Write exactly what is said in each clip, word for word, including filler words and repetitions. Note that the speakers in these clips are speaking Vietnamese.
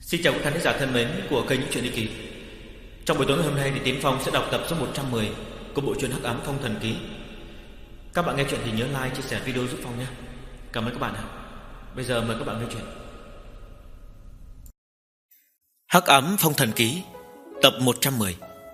Xin chào các khán giả thân mến của kênh Những Chuyện Ly Kỳ. Trong buổi tối ngày hôm nay thì Tiến Phong sẽ đọc tập số một trăm mười của bộ truyện Hắc Ám Phong Thần Ký. Các bạn nghe chuyện thì nhớ like, chia sẻ video giúp Phong nhé. Cảm ơn các bạn ạ. Bây giờ mời các bạn nghe chuyện Hắc Ám Phong Thần Ký, tập một trăm mười.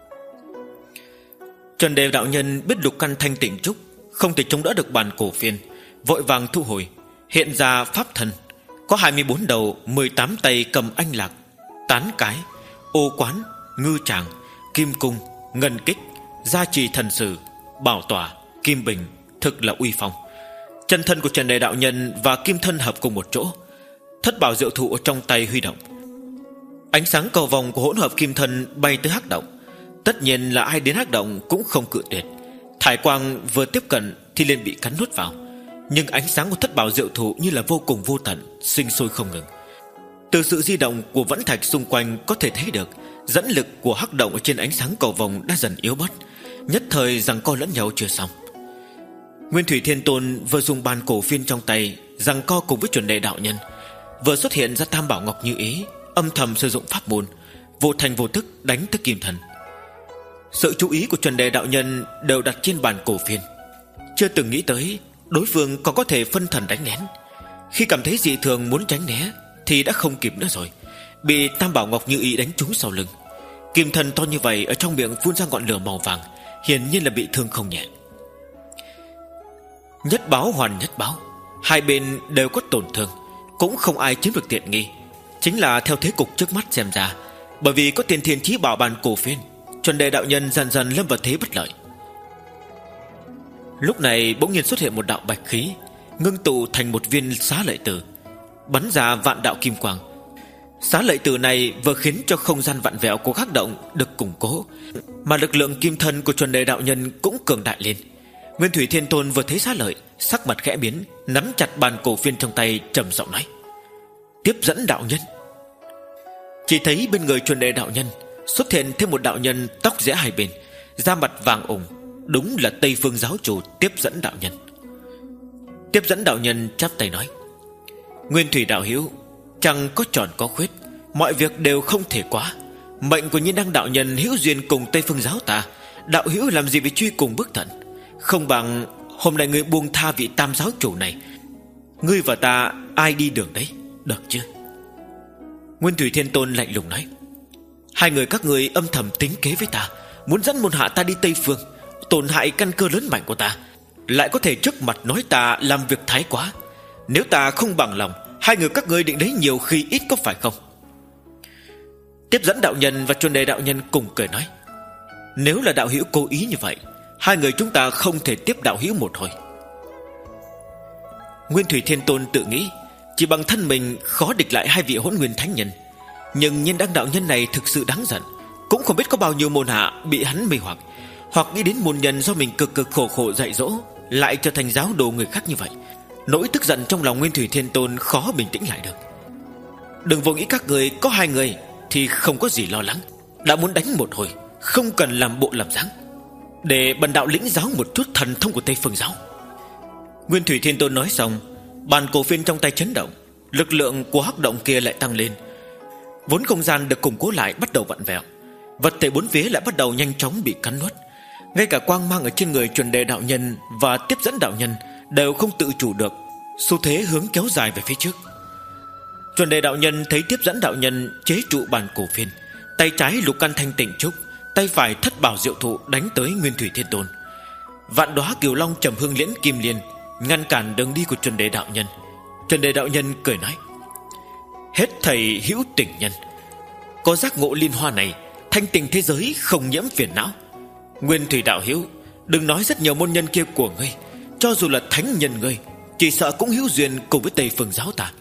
Trần Đề đạo nhân biết lục căn thanh tịnh trúc không thể chống đỡ được bàn cổ phiên, vội vàng thu hồi, hiện ra pháp thân, có hai mươi bốn đầu, mười tám tay cầm anh lạc, tán cái, ô quán, ngư tràng, kim cung, ngân kích, gia trì thần sử, bảo tỏa, kim bình, thực là uy phong. Chân thân của Trần Đề đạo nhân và kim thân hợp cùng một chỗ, thất bảo diệu thụ ở trong tay huy động. Ánh sáng cầu vòng của hỗn hợp kim thân bay tới hắc động. Tất nhiên là ai đến hắc động cũng không cự tuyệt. Thải quang vừa tiếp cận thì liền bị cắn nuốt vào, nhưng ánh sáng của thất bảo diệu thụ như là vô cùng vô tận, sinh sôi không ngừng. Từ sự di động của vẫn thạch xung quanh có thể thấy được dẫn lực của hắc động ở trên ánh sáng cầu vòng đã dần yếu bớt, nhất thời giằng co lẫn nhau chưa xong. Nguyên Thủy Thiên Tôn vừa dùng bàn cổ phiên trong tay giằng co cùng với Chuẩn Đề đạo nhân, vừa xuất hiện ra Tam Bảo Ngọc Như Ý, âm thầm sử dụng pháp môn, vô thành vô thức đánh tới kim thần. Sự chú ý của Chuẩn Đề đạo nhân đều đặt trên bàn cổ phiên, chưa từng nghĩ tới đối phương còn có thể phân thần đánh lén. Khi cảm thấy dị thường muốn tránh né thì đã không kịp nữa rồi, bị Tam Bảo Ngọc Như Ý đánh trúng sau lưng. Kim thần to như vậy ở trong miệng phun ra ngọn lửa màu vàng, hiển nhiên là bị thương không nhẹ. Nhất báo hoàn nhất báo, hai bên đều có tổn thương, cũng không ai chiếm được tiện nghi. Chính là theo thế cục trước mắt xem ra, bởi vì có tiền thiên chí bảo bàn cổ phiên, Chuẩn Đề đạo nhân dần dần lâm vào thế bất lợi. Lúc này bỗng nhiên xuất hiện một đạo bạch khí, ngưng tụ thành một viên xá lợi tử, bắn ra vạn đạo kim quang. Xá lợi tử này vừa khiến cho không gian vặn vẹo của hắc động được củng cố, mà lực lượng kim thân của Chuẩn Đề đạo nhân cũng cường đại lên. Nguyên Thủy Thiên Tôn vừa thấy xá lợi, sắc mặt khẽ biến, nắm chặt bàn cổ phiên trong tay, trầm giọng nói: "Tiếp dẫn đạo nhân." Chỉ thấy bên người Chuẩn Đề đạo nhân xuất hiện thêm một đạo nhân tóc rẽ hai bên, da mặt vàng ửng, đúng là Tây Phương giáo chủ Tiếp dẫn đạo nhân. Tiếp dẫn đạo nhân chắp tay nói: "Nguyên Thủy đạo hữu, chẳng có tròn có khuyết, mọi việc đều không thể quá. Mệnh của Nhiên Đăng đạo nhân hữu duyên cùng Tây Phương giáo ta, đạo hữu làm gì bị truy cùng bức tận? Không bằng hôm nay ngươi buông tha vị Tam giáo chủ này, ngươi và ta ai đi đường đấy, được chứ?" Nguyên Thủy Thiên Tôn lạnh lùng nói: "Hai người các ngươi âm thầm tính kế với ta, muốn dẫn môn hạ ta đi Tây Phương, tổn hại căn cơ lớn mạnh của ta, lại có thể trước mặt nói ta làm việc thái quá. Nếu ta không bằng lòng, hai người các ngươi định lấy nhiều khi ít, có phải không?" Tiếp dẫn đạo nhân và Chuẩn Đề đạo nhân cùng cười nói: "Nếu là đạo hữu cố ý như vậy, hai người chúng ta không thể tiếp đạo hữu một hồi." Nguyên Thủy Thiên Tôn tự nghĩ chỉ bằng thân mình khó địch lại hai vị Hỗn Nguyên Thánh Nhân, nhưng Nhiên Đăng đạo nhân này thực sự đáng giận, cũng không biết có bao nhiêu môn hạ bị hắn mê hoặc, hoặc nghĩ đến môn nhân do mình cực cực khổ khổ dạy dỗ lại trở thành giáo đồ người khác như vậy. Nỗi tức giận trong lòng Nguyên Thủy Thiên Tôn khó bình tĩnh lại được. "Đừng vô nghĩ các người có hai người thì không có gì lo lắng, đã muốn đánh một hồi, không cần làm bộ làm dáng, để bần đạo lĩnh giáo một chút thần thông của Tây Phương giáo." Nguyên Thủy Thiên Tôn nói xong, bàn cổ phiên trong tay chấn động, lực lượng của hắc động kia lại tăng lên. Vốn không gian được củng cố lại bắt đầu vặn vẹo, vật thể bốn phía lại bắt đầu nhanh chóng bị cắn nuốt. Ngay cả quang mang ở trên người Chuẩn Đề đạo nhân và Tiếp dẫn đạo nhân đều không tự chủ được, xu thế hướng kéo dài về phía trước. Chuẩn Đề đạo nhân thấy Tiếp dẫn đạo nhân chế trụ bàn cổ phiên, tay trái lục căn thanh tịnh trúc, tay phải thất bảo diệu thụ đánh tới Nguyên Thủy Thiên Tôn. Vạn đóa kiều long trầm hương liễn kim liên ngăn cản đường đi của Chuẩn Đề đạo nhân. Chuẩn Đề đạo nhân cười nói: "Hết thầy hữu tình nhân, có giác ngộ liên hoa này, thanh tịnh thế giới không nhiễm phiền não. Nguyên Thủy đạo hữu, đừng nói rất nhiều môn nhân kia của ngươi, cho dù là thánh nhân ngươi, chỉ sợ cũng hữu duyên cùng với Tây Phương giáo ta."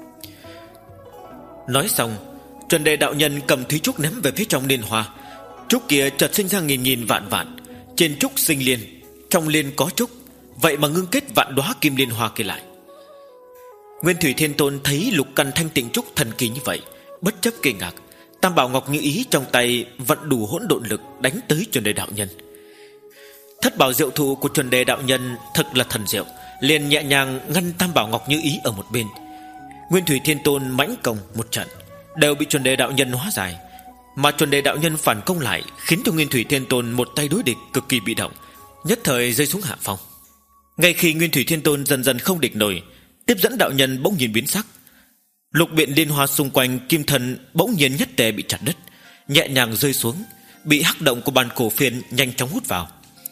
Nói xong, Chuẩn Đề đạo nhân cầm thúy trúc ném về phía trong liên hoa. Trúc kia chợt sinh ra nghìn nghìn vạn vạn, trên trúc sinh liên, trong liên có trúc, vậy mà ngưng kết vạn đóa kim liên hoa kia lại. Nguyên Thủy Thiên Tôn thấy lục căn thanh tịnh trúc thần kỳ như vậy, bất chấp kinh ngạc, Tam Bảo Ngọc Như Ý trong tay vận đủ hỗn độn lực đánh tới Chuẩn Đề đạo nhân. Thất bảo diệu thụ của Chuẩn Đề đạo nhân thật là thần diệu, liền nhẹ nhàng ngăn Tam Bảo Ngọc Như Ý ở một bên. Nguyên Thủy Thiên Tôn mãnh công một trận, đều bị chuẩn đề đạo nhân hóa giải. Mà chuẩn đề đạo nhân phản công lại, khiến cho Nguyên Thủy Thiên Tôn một tay đối địch cực kỳ bị động, nhất thời rơi xuống hạ phong. Ngay khi Nguyên Thủy Thiên Tôn dần dần không địch nổi, Tiếp dẫn đạo nhân bỗng nhiên biến sắc. Lục biện liên hoa xung quanh kim thân bỗng nhiên nhất tề bị chặt đứt, nhẹ nhàng rơi xuống, bị hắc động của bàn cổ phiên nhanh chóng hút vào.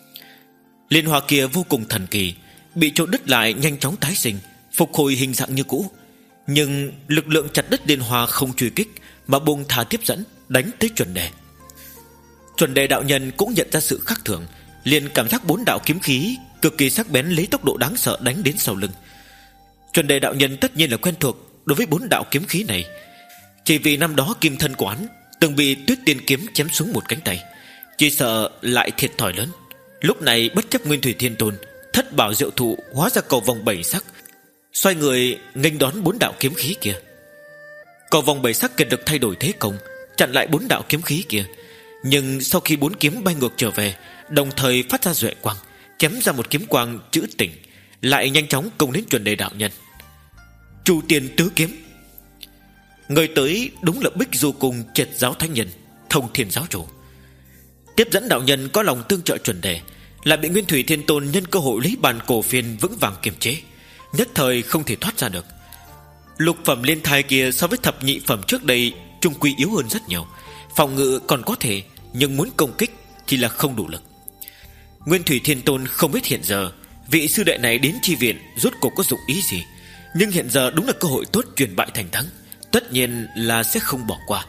Liên hoa kia vô cùng thần kỳ, bị chỗ đứt lại nhanh chóng tái sinh, phục hồi hình dạng như cũ. Nhưng lực lượng chặt đứt liên hoa không truy kích, mà buông thả tiếp dẫn đánh tới chuẩn đề. Chuẩn đề đạo nhân cũng nhận ra sự khác thường, liền cảm giác bốn đạo kiếm khí cực kỳ sắc bén lấy tốc độ đáng sợ đánh đến sau lưng. Chuẩn đề đạo nhân tất nhiên là quen thuộc đối với bốn đạo kiếm khí này, chỉ vì năm đó kim thân quán từng bị Tuyết Tiên kiếm chém xuống một cánh tay, chỉ sợ lại thiệt thòi lớn. Lúc này bất chấp Nguyên Thủy Thiên Tôn, thất bảo diệu thụ hóa ra cầu vòng bảy sắc, xoay người nghênh đón bốn đạo kiếm khí kia. Cầu vòng bảy sắc cần được thay đổi thế công, chặn lại bốn đạo kiếm khí kia. Nhưng sau khi bốn kiếm bay ngược trở về, đồng thời phát ra duệ quang, chém ra một kiếm quang chữ tỉnh, lại nhanh chóng công đến chuẩn đề đạo nhân. Chu Tiên tứ kiếm. Người tới đúng là Bích Du Cung Triệt giáo thánh nhân, Thông Thiên giáo chủ. Tiếp dẫn đạo nhân có lòng tương trợ chuẩn đề, lại bị Nguyên Thủy Thiên Tôn nhân cơ hội lấy bàn cổ phiên vững vàng kiềm chế, nhất thời không thể thoát ra được. Lục phẩm liên thai kia so với thập nhị phẩm trước đây trung quy yếu hơn rất nhiều, phòng ngự còn có thể, nhưng muốn công kích thì là không đủ lực. Nguyên Thủy Thiên Tôn không biết hiện giờ vị sư đệ này đến chi viện rốt cuộc có dụng ý gì, nhưng hiện giờ đúng là cơ hội tốt chuyển bại thành thắng, tất nhiên là sẽ không bỏ qua.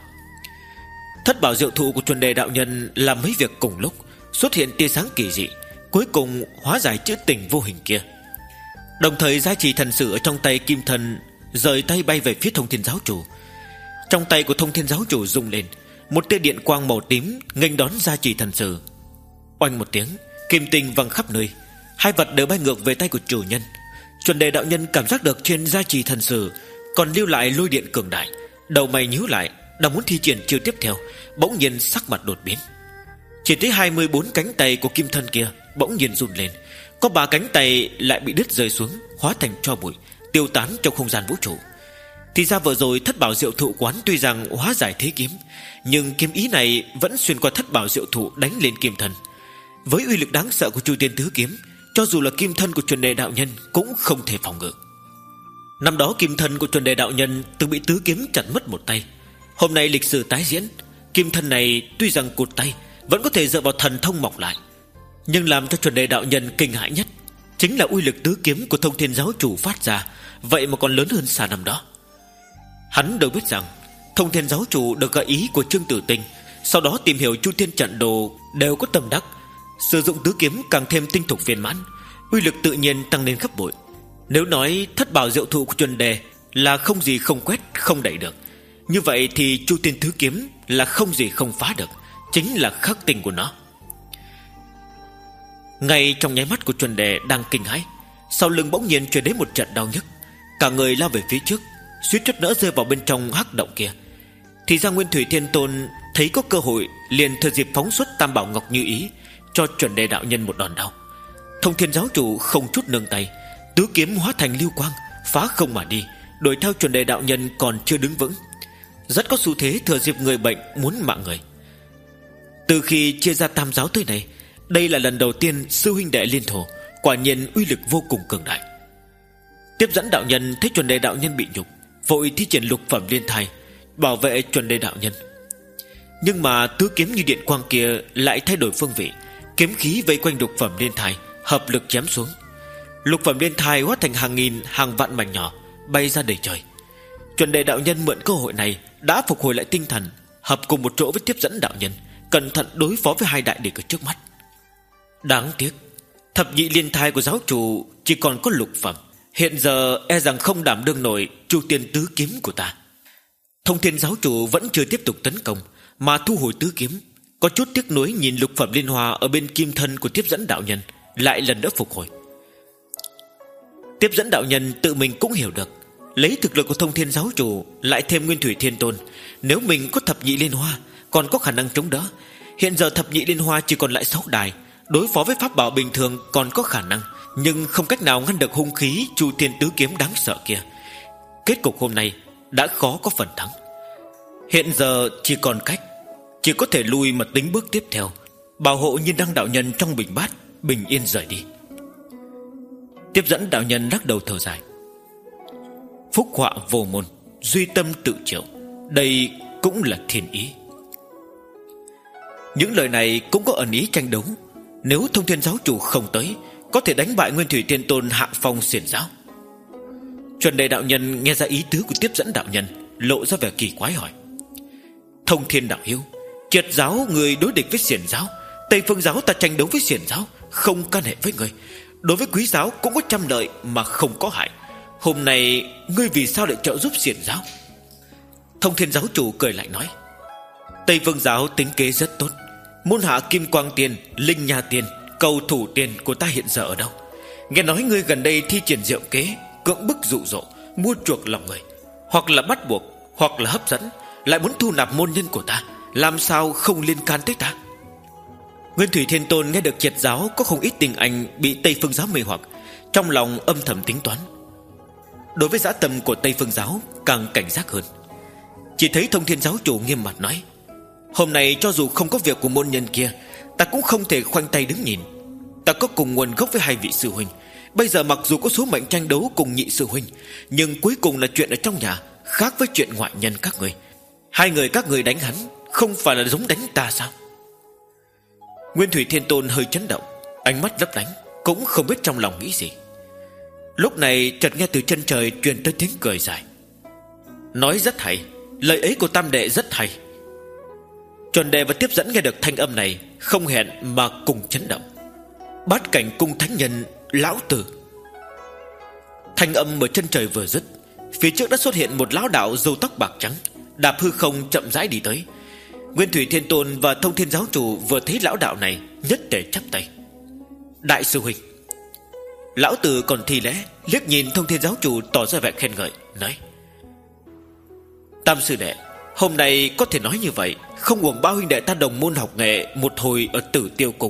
Thất bảo diệu thụ của chuẩn đề đạo nhân làm mấy việc cùng lúc, xuất hiện tia sáng kỳ dị, cuối cùng hóa giải chữ tình vô hình kia. Đồng thời gia trì thần sử ở trong tay kim thần rời tay bay về phía Thông Thiên giáo chủ. Trong tay của Thông Thiên giáo chủ rung lên, một tia điện quang màu tím nghênh đón gia trì thần sử. Oanh một tiếng, kim tinh văng khắp nơi, hai vật đều bay ngược về tay của chủ nhân. Chuẩn đề đạo nhân cảm giác được trên gia trì thần sử còn lưu lại lôi điện cường đại, đầu mày nhíu lại, đang muốn thi triển chiêu tiếp theo, bỗng nhiên sắc mặt đột biến. Chỉ thấy hai mươi bốn cánh tay của kim thân kia bỗng nhiên run lên, có ba cánh tay lại bị đứt rơi xuống, hóa thành tro bụi, tiêu tán trong không gian vũ trụ. Thì ra vừa rồi thất bảo diệu thụ quán tuy rằng hóa giải thế kiếm, nhưng kiếm ý này vẫn xuyên qua thất bảo diệu thụ đánh lên kim thân. Với uy lực đáng sợ của Chu Tiên tứ kiếm, cho dù là kim thân của chuẩn đề đạo nhân cũng không thể phòng ngự. Năm đó kim thân của chuẩn đề đạo nhân từng bị tứ kiếm chặt mất một tay. Hôm nay lịch sử tái diễn, kim thân này tuy rằng cụt tay, vẫn có thể dựa vào thần thông mọc lại. Nhưng làm cho chuẩn đề đạo nhân kinh hãi nhất chính là uy lực tứ kiếm của Thông Thiên giáo chủ phát ra, vậy mà còn lớn hơn xa năm đó. Hắn đâu biết rằng Thông Thiên giáo chủ được gợi ý của Trương Tử Tinh, sau đó tìm hiểu Chu Thiên trận đồ đều có tâm đắc, sử dụng tứ kiếm càng thêm tinh thục viên mãn, uy lực tự nhiên tăng lên gấp bội. Nếu nói thất bảo diệu thụ của chuẩn đề là không gì không quét không đẩy được, như vậy thì Chu Tiên tứ kiếm là không gì không phá được, chính là khắc tinh của nó. Ngay trong nháy mắt của chuẩn đề đang kinh hãi, sau lưng bỗng nhiên truyền đến một trận đau nhức, cả người lao về phía trước, suýt chút nữa rơi vào bên trong hắc động kia. Thì ra Nguyên Thủy Thiên Tôn thấy có cơ hội, liền thừa dịp phóng xuất Tam Bảo Ngọc Như Ý, cho chuẩn đề đạo nhân một đòn đau. Thông Thiên giáo chủ không chút nương tay, tứ kiếm hóa thành lưu quang, phá không mà đi, đuổi theo chuẩn đề đạo nhân còn chưa đứng vững, rất có xu thế thừa dịp người bệnh muốn mạng người. Từ khi chia ra tam giáo tới này, đây là lần đầu tiên sư huynh đệ liên thủ, quả nhiên uy lực vô cùng cường đại. Tiếp dẫn đạo nhân thấy chuẩn đề đạo nhân bị nhục, vội thi triển lục phẩm liên thai bảo vệ chuẩn đề đạo nhân. Nhưng mà tứ kiếm như điện quang kia lại thay đổi phương vị, kiếm khí vây quanh lục phẩm liên thai hợp lực chém xuống. Lục phẩm liên thai hóa thành hàng nghìn hàng vạn mảnh nhỏ bay ra đầy trời. Chuẩn đề đạo nhân mượn cơ hội này đã phục hồi lại tinh thần, hợp cùng một chỗ với tiếp dẫn đạo nhân, cẩn thận đối phó với hai đại địch ở trước mắt. Đáng tiếc thập nhị liên thai của giáo chủ chỉ còn có lục phẩm, hiện giờ e rằng không đảm đương nổi Chu Tiên tứ kiếm của ta. Thông Thiên giáo chủ vẫn chưa tiếp tục tấn công, mà thu hồi tứ kiếm, có chút tiếc nuối nhìn lục phẩm liên hoa ở bên kim thân của tiếp dẫn đạo nhân lại lần nữa phục hồi. Tiếp dẫn đạo nhân tự mình cũng hiểu được, lấy thực lực của Thông Thiên giáo chủ lại thêm Nguyên Thủy Thiên Tôn, nếu mình có thập nhị liên hoa còn có khả năng chống đỡ. Hiện giờ thập nhị liên hoa chỉ còn lại sáu đài, đối phó với pháp bảo bình thường còn có khả năng, nhưng không cách nào ngăn được hung khí Chu Thiên tứ kiếm đáng sợ kia. Kết cục hôm nay đã khó có phần thắng. Hiện giờ chỉ còn cách, chỉ có thể lui mà tính bước tiếp theo, bảo hộ Nhiên Đăng đạo nhân trong bình bát bình yên rời đi. Tiếp dẫn đạo nhân lắc đầu thở dài. Phúc họa vô môn, duy tâm tự chịu, đây cũng là thiên ý. Những lời này cũng có ẩn ý tranh đấu. Nếu Thông Thiên giáo chủ không tới, có thể đánh bại Nguyên Thủy Thiên Tôn hạ phong xiển giáo. Chuẩn Đề đạo nhân nghe ra ý tứ của tiếp dẫn đạo nhân, lộ ra vẻ kỳ quái hỏi: Thông Thiên đạo hữu, Triệt giáo người đối địch với xiển giáo, Tây Phương giáo ta tranh đấu với xiển giáo, không can hệ với người. Đối với Quý giáo cũng có trăm lợi mà không có hại. Hôm nay ngươi vì sao lại trợ giúp xiển giáo? Thông Thiên giáo chủ cười lại nói: Tây Phương giáo tính kế rất tốt. Môn hạ Kim Quang Tiên, Linh Nha Tiên, Cầu Thủ Tiên của ta hiện giờ ở đâu? Nghe nói ngươi gần đây thi triển diệu kế, cưỡng bức dụ dỗ, mua chuộc lòng người, hoặc là bắt buộc, hoặc là hấp dẫn, lại muốn thu nạp môn nhân của ta, làm sao không liên can tới ta? Nguyên Thủy Thiên Tôn nghe được Triệt giáo có không ít tình anh bị Tây Phương giáo mê hoặc, trong lòng âm thầm tính toán. Đối với dã tâm của Tây Phương giáo càng cảnh giác hơn. Chỉ thấy Thông Thiên giáo chủ nghiêm mặt nói: Hôm nay cho dù không có việc của môn nhân kia, ta cũng không thể khoanh tay đứng nhìn. Ta có cùng nguồn gốc với hai vị sư huynh. Bây giờ mặc dù có số mệnh tranh đấu cùng nhị sư huynh, nhưng cuối cùng là chuyện ở trong nhà, khác với chuyện ngoại nhân các người. Hai người các người đánh hắn, không phải là giống đánh ta sao? Nguyên Thủy Thiên Tôn hơi chấn động, ánh mắt lấp lánh, cũng không biết trong lòng nghĩ gì. Lúc này chợt nghe từ chân trời truyền tới tiếng cười dài: Nói rất hay, lời ấy của tam đệ rất hay. Chuẩn Đề và tiếp dẫn nghe được thanh âm này, không hẹn mà cùng chấn động. Bát cảnh cung thánh nhân lão tử. Thanh âm ở chân trời vừa dứt, phía trước đã xuất hiện một lão đạo râu tóc bạc trắng, đạp hư không chậm rãi đi tới. Nguyên Thủy Thiên Tôn và Thông Thiên giáo chủ vừa thấy lão đạo này, nhất tề chắp tay: Đại sư huynh. Lão tử còn thi lễ, liếc nhìn Thông Thiên giáo chủ tỏ ra vẻ khen ngợi, nói: Tam sư đệ, hôm nay có thể nói như vậy, không uổng bao huynh đệ ta đồng môn học nghệ một hồi ở Tử Tiêu Cung.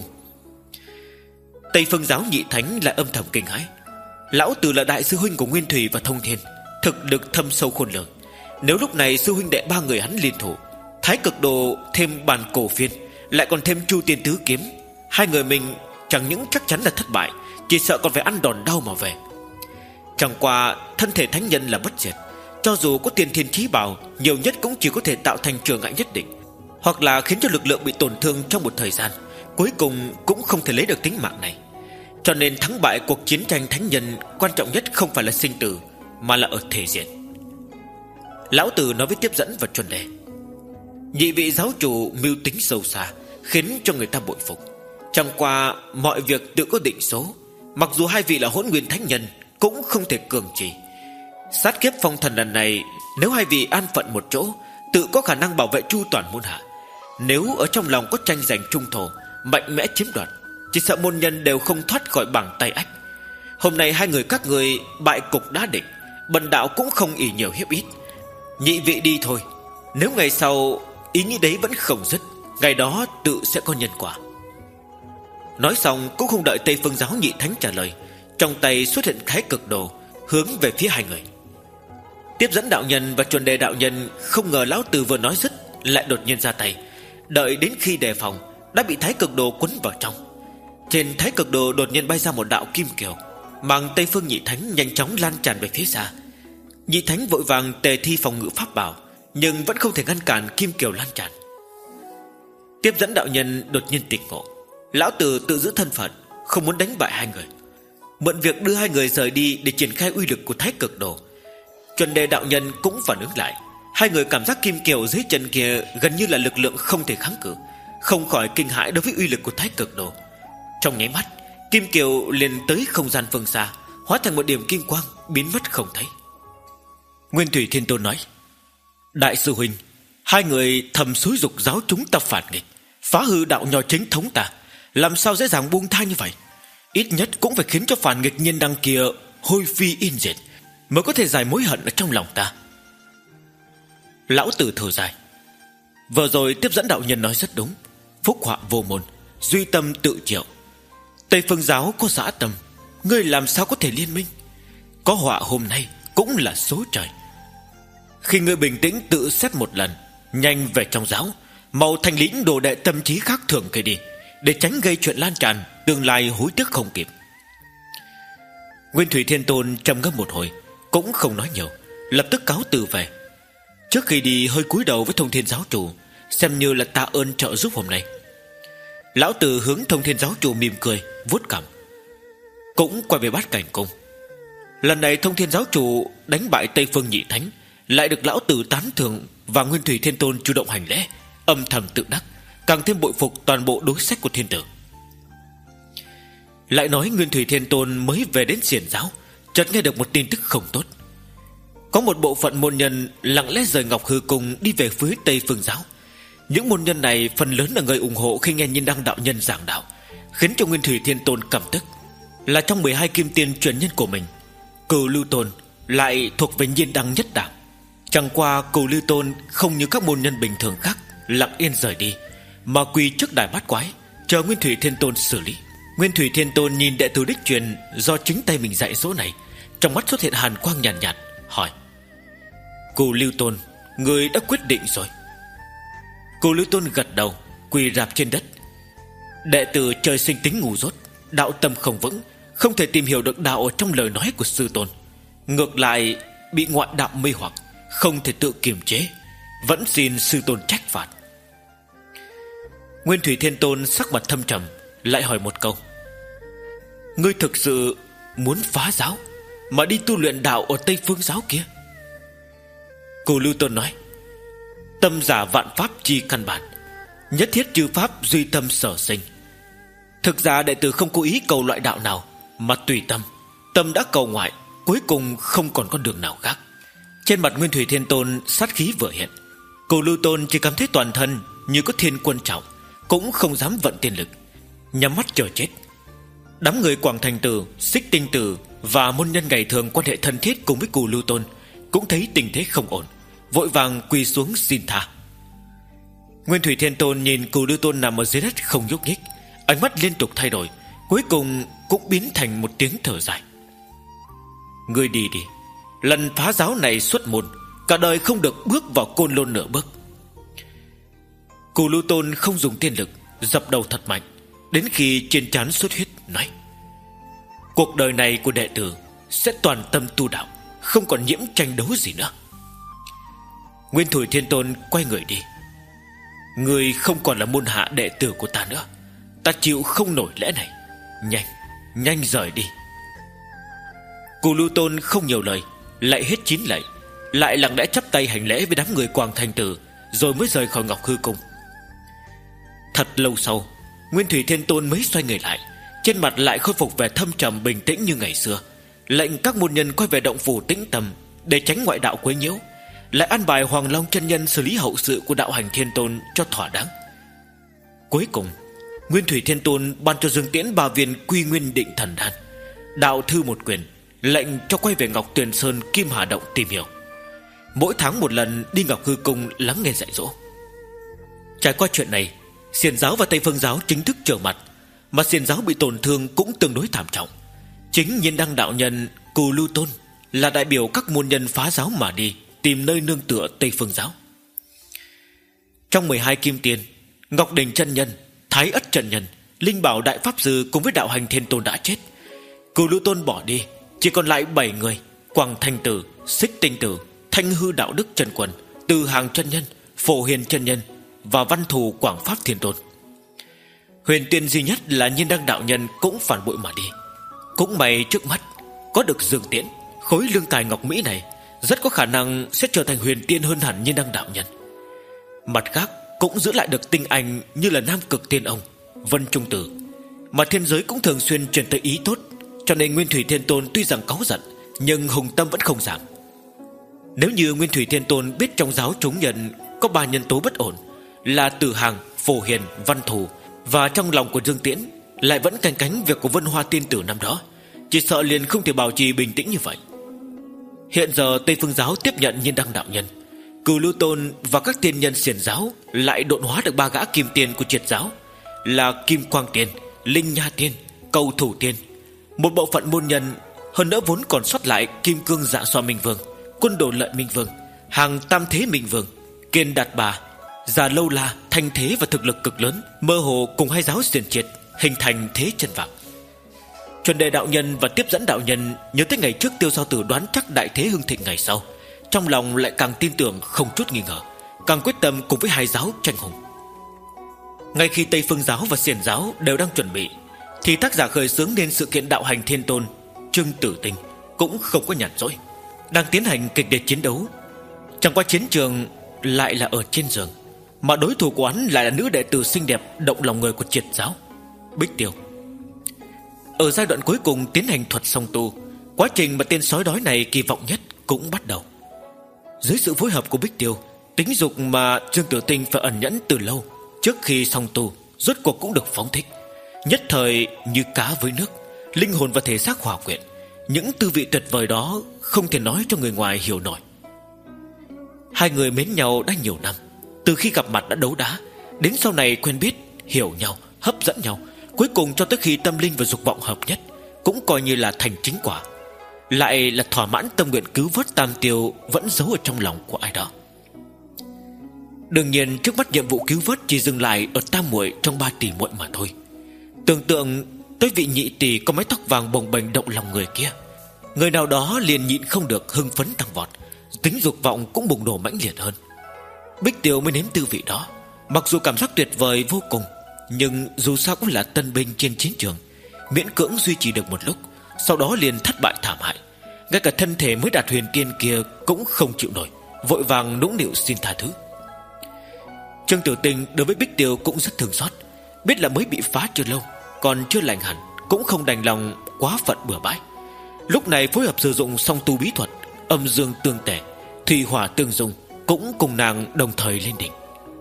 Tây Phương giáo nhị thánh lại âm thầm kinh hãi. Lão tử là đại sư huynh của Nguyên Thủy và Thông Thiên, thực lực thâm sâu khôn lường. Nếu lúc này sư huynh đệ ba người hắn liên thủ, Thái Cực Đồ thêm bàn cổ phiên, lại còn thêm Chu Tiên Tứ Kiếm, hai người mình chẳng những chắc chắn là thất bại, chỉ sợ còn phải ăn đòn đau mà về. Chẳng qua thân thể thánh nhân là bất diệt, cho dù có tiên thiên chí bảo, nhiều nhất cũng chỉ có thể tạo thành trở ngại nhất định, hoặc là khiến cho lực lượng bị tổn thương trong một thời gian, cuối cùng cũng không thể lấy được tính mạng này. Cho nên thắng bại cuộc chiến tranh thánh nhân quan trọng nhất không phải là sinh tử, mà là ở thể diện. Lão tử nói với tiếp dẫn và Chuẩn Đề: Nhị vị giáo chủ mưu tính sâu xa, khiến cho người ta bội phục. Chẳng qua mọi việc tự có định số. Mặc dù hai vị là Hỗn Nguyên thánh nhân, cũng không thể cường trì. Sát kiếp phong thần lần này, nếu hai vị an phận một chỗ, tự có khả năng bảo vệ chu toàn môn hạ. Nếu ở trong lòng có tranh giành trung thổ, mạnh mẽ chiếm đoạt, chỉ sợ môn nhân đều không thoát khỏi bảng tay ách. Hôm nay hai người các người bại cục đã định, bần đạo cũng không ỷ nhiều hiếp ít. Nhị vị đi thôi. Nếu ngày sau ý nghĩ đấy vẫn không dứt, ngày đó tự sẽ có nhân quả. Nói xong cũng không đợi Tây Phương giáo nhị thánh trả lời, trong tay xuất hiện Thái Cực Đồ, hướng về phía hai người. Tiếp dẫn đạo nhân và Chuẩn Đề đạo nhân không ngờ lão tử vừa nói dứt lại đột nhiên ra tay. Đợi đến khi đề phòng, đã bị Thái Cực Đồ quấn vào trong. Trên Thái Cực Đồ đột nhiên bay ra một đạo kim kiều, mang Tây Phương nhị thánh nhanh chóng lan tràn về phía xa. Nhị thánh vội vàng tề thi phòng ngự pháp bảo, nhưng vẫn không thể ngăn cản kim kiều lan tràn. Tiếp dẫn đạo nhân đột nhiên tỉnh ngộ, lão tử tự giữ thân phận, không muốn đánh bại hai người, mượn việc đưa hai người rời đi để triển khai uy lực của Thái Cực Đồ. Chuẩn Đề đạo nhân cũng phản ứng lại, hai người cảm giác kim kiều dưới chân kia gần như là lực lượng không thể kháng cự, không khỏi kinh hãi đối với uy lực của Thái Cực Đồ. Trong nháy mắt, kim kiều liền tới không gian phương xa, hóa thành một điểm kim quang biến mất không thấy. Nguyên Thủy Thiên Tôn nói: Đại sư huynh, hai người thầm xúi dục giáo chúng ta phản nghịch, phá hư đạo nho chính thống ta, làm sao dễ dàng buông tha như vậy? Ít nhất cũng phải khiến cho phản nghịch nhiên đăng kia hôi phi yên diệt, mới có thể giải mối hận ở trong lòng ta. Lão tử thở dài. Vừa rồi tiếp dẫn đạo nhân nói rất đúng, phúc họa vô môn, duy tâm tự chịu. Tây Phương giáo có dã tâm, ngươi làm sao có thể liên minh? Có họa hôm nay cũng là số trời. Khi ngươi bình tĩnh tự xét một lần, nhanh về trong giáo, mau thanh lý những đồ đệ tâm trí khác thường kia đi, để tránh gây chuyện lan tràn, tương lai hối tiếc không kịp. Nguyên Thủy Thiên Tôn trầm ngâm một hồi, cũng không nói nhiều, lập tức cáo từ về. Trước khi đi hơi cúi đầu với Thông Thiên giáo chủ, xem như là tạ ơn trợ giúp hôm nay. Lão Tử hướng Thông Thiên giáo chủ mỉm cười, vuốt cằm, cũng quay về Bát Cảnh Cung. Lần này Thông Thiên giáo chủ đánh bại Tây Phương Nhị Thánh, lại được Lão Tử tán thưởng, và Nguyên Thủy Thiên Tôn chủ động hành lễ, âm thầm tự đắc, càng thêm bội phục toàn bộ đối sách của thiên tử. Lại nói Nguyên Thủy Thiên Tôn mới về đến xiển giáo, chợt nghe được một tin tức không tốt. Có một bộ phận môn nhân lặng lẽ rời Ngọc Hư Cung đi về phía Tây Phương giáo. Những môn nhân này phần lớn là người ủng hộ khi nghe Nhiên Đăng đạo nhân giảng đạo, khiến cho Nguyên Thủy Thiên Tôn căm tức. Là trong mười hai kim tiên truyền nhân của mình, Cửu Lưu Tôn lại thuộc về Nhiên Đăng nhất đạo. Chẳng qua Cửu Lưu Tôn không như các môn nhân bình thường khác lặng yên rời đi, mà quỳ trước đài bát quái, chờ Nguyên Thủy Thiên Tôn xử lý. Nguyên Thủy Thiên Tôn nhìn đệ tử đích truyền do chính tay mình dạy dỗ này, trong mắt xuất hiện hàn quang nhàn nhạt, nhạt, hỏi: Cửu Lưu Tôn, người đã quyết định rồi? Cửu Lưu Tôn gật đầu, quỳ rạp trên đất. Đệ tử trời sinh tính ngu dốt, đạo tâm không vững, không thể tìm hiểu được đạo trong lời nói của sư tôn, ngược lại bị ngoại đạo mê hoặc, không thể tự kiềm chế, vẫn xin sư tôn trách phạt. Nguyên Thủy Thiên Tôn sắc mặt thâm trầm, lại hỏi một câu: Ngươi thực sự muốn phá giáo mà đi tu luyện đạo ở Tây Phương giáo kia? Cửu Lưu Tôn nói: Tâm giả vạn pháp chi căn bản, nhất thiết chư pháp duy tâm sở sinh. Thực ra đệ tử không cố ý cầu loại đạo nào, mà tùy tâm. Tâm đã cầu ngoại, cuối cùng không còn con đường nào khác. Trên mặt Nguyên Thủy Thiên Tôn sát khí vừa hiện. Cửu Lưu Tôn chỉ cảm thấy toàn thân như có thiên quân trọng, cũng không dám vận tiên lực, nhắm mắt chờ chết. Đám người Quảng Thành Tử, Xích Tinh Tử và môn nhân ngày thường quan hệ thân thiết cùng với Cửu Lưu Tôn cũng thấy tình thế không ổn, vội vàng quỳ xuống xin tha. Nguyên Thủy Thiên Tôn nhìn Cửu Lưu Tôn nằm ở dưới đất không nhúc nhích, ánh mắt liên tục thay đổi, cuối cùng cũng biến thành một tiếng thở dài: Ngươi đi đi, lần phá giáo này xuất môn, cả đời không được bước vào Côn Lôn nửa bước. Cửu Lưu Tôn không dùng tiên lực, dập đầu thật mạnh, đến khi trên trán xuất huyết, nói: Cuộc đời này của đệ tử sẽ toàn tâm tu đạo, không còn nhiễm tranh đấu gì nữa. Nguyên Thủy Thiên Tôn quay người đi: Ngươi không còn là môn hạ đệ tử của ta nữa, ta chịu không nổi lẽ này, nhanh, nhanh rời đi. Cửu Lưu Tôn không nhiều lời, lại hết chín lạy, lại lặng lẽ chắp tay hành lễ với đám người Quảng Thành Tử, rồi mới rời khỏi Ngọc Hư Cung. Thật lâu sau, Nguyên Thủy Thiên Tôn mới xoay người lại, trên mặt lại khôi phục vẻ thâm trầm bình tĩnh như ngày xưa, lệnh các môn nhân quay về động phủ tĩnh tâm để tránh ngoại đạo quấy nhiễu, lại an bài Hoàng Long chân nhân xử lý hậu sự của đạo hành Thiên Tôn cho thỏa đáng. Cuối cùng, Nguyên Thủy Thiên Tôn ban cho Dương Tiễn ba viên Quy Nguyên Định Thần Đan, đạo thư một quyền, lệnh cho quay về Ngọc Tuyền Sơn Kim Hà Động tìm hiểu, mỗi tháng một lần đi Ngọc Hư Cung lắng nghe dạy dỗ. Trải qua chuyện này, Xiển giáo và Tây Phương giáo chính thức trở mặt, mà Xiển giáo bị tổn thương cũng tương đối thảm trọng. Chính Nhiên Đăng đạo nhân Cửu Lưu Tôn là đại biểu các môn nhân phá giáo mà đi tìm nơi nương tựa Tây Phương giáo. Trong mười hai kim tiên, Ngọc Đình chân nhân, Thái Ất chân nhân, Linh Bảo đại pháp sư cùng với đạo hành Thiên Tôn đã chết. Cửu Lưu Tôn bỏ đi, chỉ còn lại bảy người: Quảng Thành Tử, Xích Tinh Tử, Thanh Hư đạo đức chân quân, Từ Hàng chân nhân, Phổ Hiền chân nhân và Văn Thù Quảng Pháp Thiên Tôn. Huyền tiên duy nhất là Nhiên Đăng đạo nhân cũng phản bội mà đi. Cũng may trước mắt có được Dương Tiễn, khối lương tài ngọc mỹ này rất có khả năng sẽ trở thành huyền tiên hơn hẳn Nhiên Đăng đạo nhân. Mặt khác cũng giữ lại được tinh anh như là Nam Cực Tiên Ông, Vân Trung Tử, mà thiên giới cũng thường xuyên truyền tới ý tốt, cho nên Nguyên Thủy Thiên Tôn tuy rằng cáu giận nhưng hùng tâm vẫn không giảm. Nếu như Nguyên Thủy Thiên Tôn biết trong giáo chúng nhân có ba nhân tố bất ổn là Từ Hàng, Phổ Hiền, Văn Thù, và trong lòng của Dương Tiễn lại vẫn canh cánh việc của Vân Hoa Tiên Tử năm đó, chỉ sợ liền không thể bảo trì bình tĩnh như vậy. Hiện giờ Tây Phương giáo tiếp nhận Nhiên Đăng đạo nhân, Cửu Lưu Tôn và các tiên nhân xiển giáo lại độn hóa được ba gã kim tiên của triệt giáo là Kim Quang Tiên, Linh Nha Tiên, Cầu Thủ Tiên. Một bộ phận môn nhân hơn nữa vốn còn sót lại Kim Cương Dạ Xoa Minh Vương, Quân Đồ Lợi Minh Vương, Hàng Tam Thế Minh Vương, Kiên Đạt Bà, Già Lâu La, thanh thế và thực lực cực lớn, mơ hồ cùng hai giáo xiển triệt hình thành thế chân vạc. Chuẩn đề đạo nhân và tiếp dẫn đạo nhân nhớ tới ngày trước Tiêu Giao Tử đoán chắc đại thế hưng thịnh ngày sau, trong lòng lại càng tin tưởng không chút nghi ngờ, càng quyết tâm cùng với hai giáo tranh hùng. Ngay khi Tây Phương giáo và Xiển giáo đều đang chuẩn bị, thì tác giả khởi xướng nên sự kiện đạo hành thiên tôn Trương Tử Tinh cũng không có nhàn rỗi, đang tiến hành kịch liệt chiến đấu. Chẳng qua chiến trường lại là ở trên giường, mà đối thủ của hắn lại là nữ đệ tử xinh đẹp động lòng người của Triệt giáo, Bích Tiêu. Ở giai đoạn cuối cùng tiến hành thuật song tu, quá trình mà tên sói đói này kỳ vọng nhất cũng bắt đầu. Dưới sự phối hợp của Bích Tiêu, tính dục mà Trương Tử Tinh phải ẩn nhẫn từ lâu trước khi song tu rốt cuộc cũng được phóng thích. Nhất thời như cá với nước, linh hồn và thể xác hòa quyện. Những tư vị tuyệt vời đó không thể nói cho người ngoài hiểu nổi. Hai người mến nhau đã nhiều năm, từ khi gặp mặt đã đấu đá, đến sau này quen biết, hiểu nhau, hấp dẫn nhau, cuối cùng cho tới khi tâm linh và dục vọng hợp nhất, cũng coi như là thành chính quả. Lại là thỏa mãn tâm nguyện cứu vớt Tam Tiêu vẫn giấu ở trong lòng của ai đó. Đương nhiên trước mắt nhiệm vụ cứu vớt chỉ dừng lại ở tam muội trong ba tỷ muội mà thôi. Tưởng tượng tới vị nhị tỷ có mái tóc vàng bồng bềnh động lòng người kia, người nào đó liền nhịn không được hưng phấn tăng vọt, tính dục vọng cũng bùng nổ mãnh liệt hơn. Bích Tiêu mới nếm tư vị đó, mặc dù cảm giác tuyệt vời vô cùng, nhưng dù sao cũng là tân binh trên chiến trường, miễn cưỡng duy trì được một lúc, sau đó liền thất bại thảm hại. Ngay cả thân thể mới đạt huyền tiên kia cũng không chịu nổi, vội vàng nũng nịu xin tha thứ. Trương Tử Tinh đối với Bích Tiêu cũng rất thương xót, biết là mới bị phá chưa lâu, còn chưa lành hẳn, cũng không đành lòng quá phận bừa bãi. Lúc này phối hợp sử dụng song tu bí thuật, âm dương tương tể, thủy hỏa tương dung, cũng cùng nàng đồng thời lên đỉnh.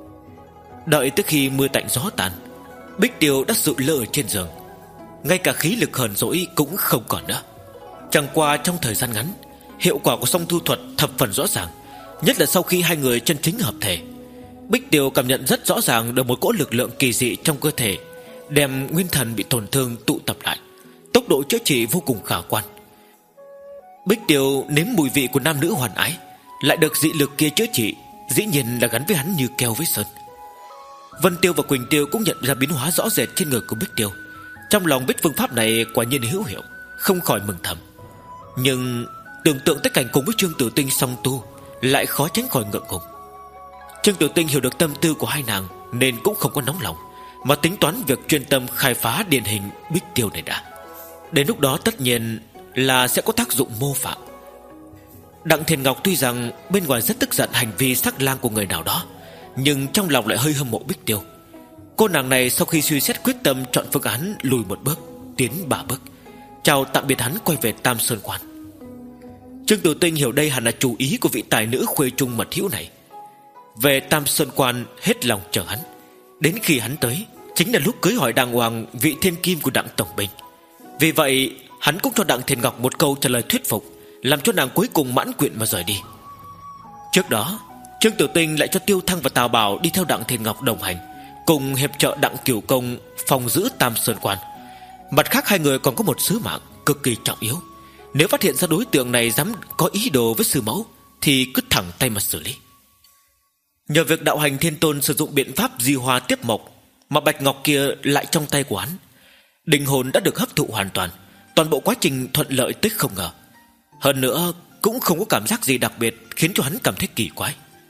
Đợi tới khi mưa tạnh gió tàn, Bích Tiêu đã sụi lơ ở trên giường, ngay cả khí lực hờn dỗi cũng không còn nữa. Chẳng qua trong thời gian ngắn, hiệu quả của song tu thuật thập phần rõ ràng, nhất là sau khi hai người chân chính hợp thể. Bích Tiêu cảm nhận rất rõ ràng được một cỗ lực lượng kỳ dị trong cơ thể, đem nguyên thần bị tổn thương tụ tập lại, tốc độ chữa trị vô cùng khả quan. Bích Tiêu nếm mùi vị của nam nữ hoàn ái, lại được dị lực kia chữa trị, dĩ nhiên là gắn với hắn như keo với sơn. Vân Tiêu và Quỳnh Tiêu cũng nhận ra biến hóa rõ rệt trên người của Bích Tiêu, trong lòng biết phương pháp này quả nhiên hữu hiệu, không khỏi mừng thầm. Nhưng tưởng tượng tới cảnh cùng với Trương Tử Tinh song tu, lại khó tránh khỏi ngượng ngùng. Trương Tử Tinh hiểu được tâm tư của hai nàng, nên cũng không có nóng lòng, mà tính toán việc chuyên tâm khai phá điển hình Bích Tiêu này đã. Đến lúc đó tất nhiên là sẽ có tác dụng mô phạm. Đặng Thiền Ngọc tuy rằng bên ngoài rất tức giận hành vi sắc lang của người nào đó, nhưng trong lòng lại hơi hâm mộ Bích Tiêu. Cô nàng này sau khi suy xét quyết tâm chọn phương án lùi một bước, tiến ba bước, chào tạm biệt hắn quay về Tam Sơn Quan. Trương Tử Tinh hiểu đây hẳn là chủ ý của vị tài nữ khuê trung mật hữu này. Về Tam Sơn Quan hết lòng chờ hắn, đến khi hắn tới chính là lúc cưới hỏi đàng hoàng vị thiên kim của Đặng tổng binh. Vì vậy hắn cũng cho Đặng Thiền Ngọc một câu trả lời thuyết phục, làm cho nàng cuối cùng mãn nguyện mà rời đi. Trước đó Trương Tử Tinh lại cho Tiêu Thăng và Tào Bảo đi theo Đặng Thiền Ngọc đồng hành, cùng hiệp trợ Đặng Cửu Công phòng giữ Tam Sơn Quan. Mặt khác hai người còn có một sứ mạng cực kỳ trọng yếu, nếu phát hiện ra đối tượng này dám có ý đồ với sư mẫu thì cứ thẳng tay mà xử lý. Nhờ việc đạo hành thiên tôn sử dụng biện pháp di hoa tiếp mộc, mà bạch ngọc kia lại trong tay của hắn, linh hồn đã được hấp thụ hoàn toàn, toàn bộ quá trình thuận lợi tới không ngờ. Hơn nữa cũng không có cảm giác gì đặc biệt khiến cho hắn cảm thấy kỳ quái.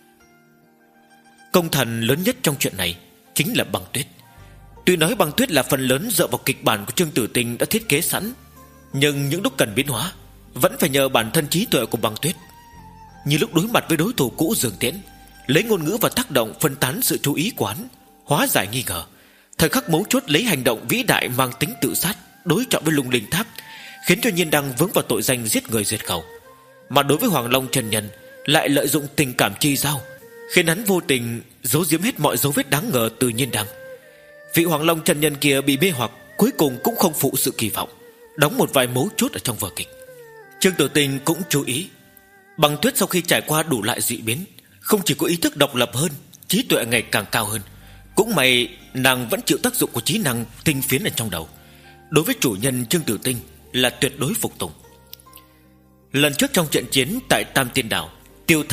Công thần lớn nhất trong chuyện này chính là Băng Tuyết. Tuy nói Băng Tuyết là phần lớn dựa vào kịch bản của Trương Tử Tinh đã thiết kế sẵn, nhưng những lúc cần biến hóa vẫn phải nhờ bản thân trí tuệ của Băng Tuyết. Như lúc đối mặt với đối thủ cũ Dương Tiễn, lấy ngôn ngữ và tác động phân tán sự chú ý của hắn, hóa giải nghi ngờ. Thời khắc mấu chốt lấy hành động vĩ đại mang tính tự sát đối chọi với Lung Linh Tháp, khiến cho Nhiên Đăng vướng vào tội danh giết người diệt khẩu. Mà đối với Hoàng Long chân nhân lại lợi dụng tình cảm chi giao, khiến hắn vô tình giấu giếm hết mọi dấu vết đáng ngờ từ Nhiên Đăng. Vị Hoàng Long chân nhân kia bị mê hoặc, cuối cùng cũng không phụ sự kỳ vọng, đóng một vài mấu chốt ở trong vở kịch. Trương Tử Tinh cũng chú ý, Băng Tuyết sau khi trải qua đủ loại dị biến, không chỉ có ý thức độc lập hơn, trí tuệ ngày càng cao hơn. Cũng may nàng vẫn chịu tác dụng của trí năng tinh phiến ở trong đầu, đối với chủ nhân Trương Tử Tinh là tuyệt đối phục tùng. Lần trước trong trận chiến tại Tam Tiên Đảo, Tiêu Thăng,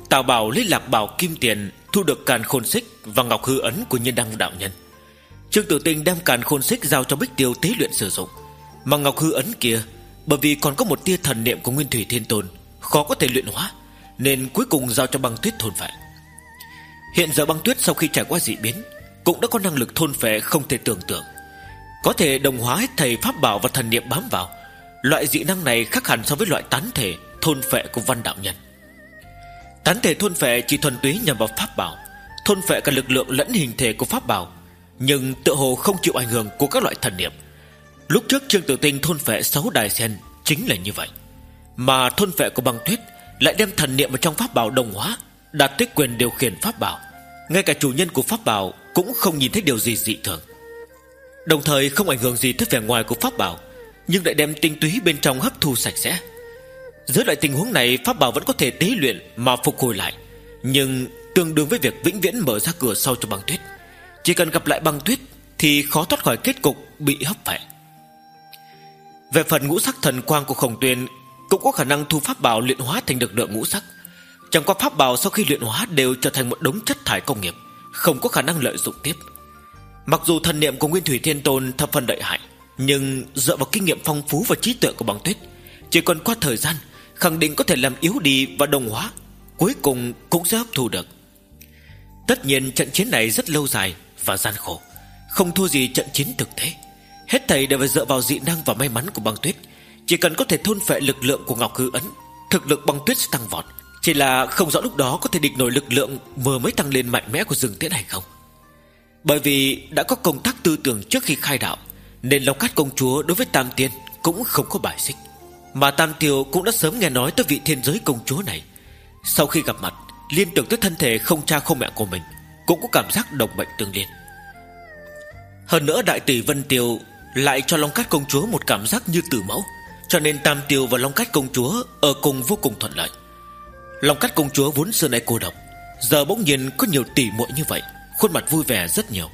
Tào Bảo lấy Lạc Bảo kim tiền thu được Càn Khôn Xích và Ngọc Hư Ấn của Nhiên Đăng đạo nhân. Trương Tử Tinh đem Càn Khôn Xích giao cho Bích Tiêu tế luyện sử dụng, mà Ngọc Hư Ấn kia bởi vì còn có một tia thần niệm của Nguyên Thủy Thiên Tôn, khó có thể luyện hóa, nên cuối cùng giao cho Băng Tuyết thôn phệ. Hiện giờ Băng Tuyết sau khi trải qua dị biến cũng đã có năng lực thôn phệ không thể tưởng tượng, có thể đồng hóa hết thầy pháp bảo và thần niệm bám vào. Loại dị năng này khác hẳn so với loại tán thể thôn phệ của Văn đạo nhân. Tán thể thôn phệ chỉ thuần túy nhằm vào pháp bảo, thôn phệ cả lực lượng lẫn hình thể của pháp bảo, nhưng tựa hồ không chịu ảnh hưởng của các loại thần niệm. Lúc trước Trương Tử Tinh thôn phệ sáu đài sen chính là như vậy, mà thôn phệ của Băng Tuyết lại đem thần niệm vào trong pháp bảo đồng hóa, đạt tới quyền điều khiển pháp bảo. Ngay cả chủ nhân của pháp bảo cũng không nhìn thấy điều gì dị thường, đồng thời không ảnh hưởng gì tới vẻ ngoài của pháp bảo, nhưng lại đem tinh túy bên trong hấp thu sạch sẽ. Dưới loại tình huống này, pháp bảo vẫn có thể tế luyện mà phục hồi lại, nhưng tương đương với việc vĩnh viễn mở ra cửa sau cho Băng Tuyết. Chỉ cần gặp lại Băng Tuyết thì khó thoát khỏi kết cục bị hấp phệ. Về phần ngũ sắc thần quang của Khổng Tuyên cũng có khả năng thu pháp bảo luyện hóa thành lực lượng ngũ sắc. Chẳng qua pháp bảo sau khi luyện hóa đều trở thành một đống chất thải công nghiệp, không có khả năng lợi dụng tiếp. Mặc dù thần niệm của Nguyên Thủy Thiên Tôn thập phần lợi hại, nhưng dựa vào kinh nghiệm phong phú và trí tuệ của Băng Tuyết, chỉ cần qua thời gian khẳng định có thể làm yếu đi và đồng hóa, cuối cùng cũng sẽ hấp thu được. Tất nhiên trận chiến này rất lâu dài và gian khổ, không thua gì trận chiến thực tế. Hết thảy đều phải dựa vào dị năng và may mắn của Băng Tuyết. Chỉ cần có thể thôn phệ lực lượng của Ngọc Hư Ấn, thực lực Băng Tuyết sẽ tăng vọt. Chỉ là không rõ lúc đó có thể địch nổi lực lượng vừa mới tăng lên mạnh mẽ của Dương Tiễn hay không. Bởi vì đã có công tác tư tưởng trước khi khai đạo, nên Long Cát công chúa đối với Tam Tiên cũng không có bài xích. Mà Tam Tiêu cũng đã sớm nghe nói tới vị thiên giới công chúa này. Sau khi gặp mặt, liên tưởng tới thân thể không cha không mẹ của mình, cũng có cảm giác đồng mệnh tương liên. Hơn nữa đại tỷ Vân Tiêu lại cho Long Cát công chúa một cảm giác như tử mẫu, cho nên Tam Tiêu và Long Cát công chúa ở cùng vô cùng thuận lợi. Long Cát công chúa vốn xưa nay cô độc, giờ bỗng nhiên có nhiều tỷ muội như vậy, khuôn mặt vui vẻ rất nhiều.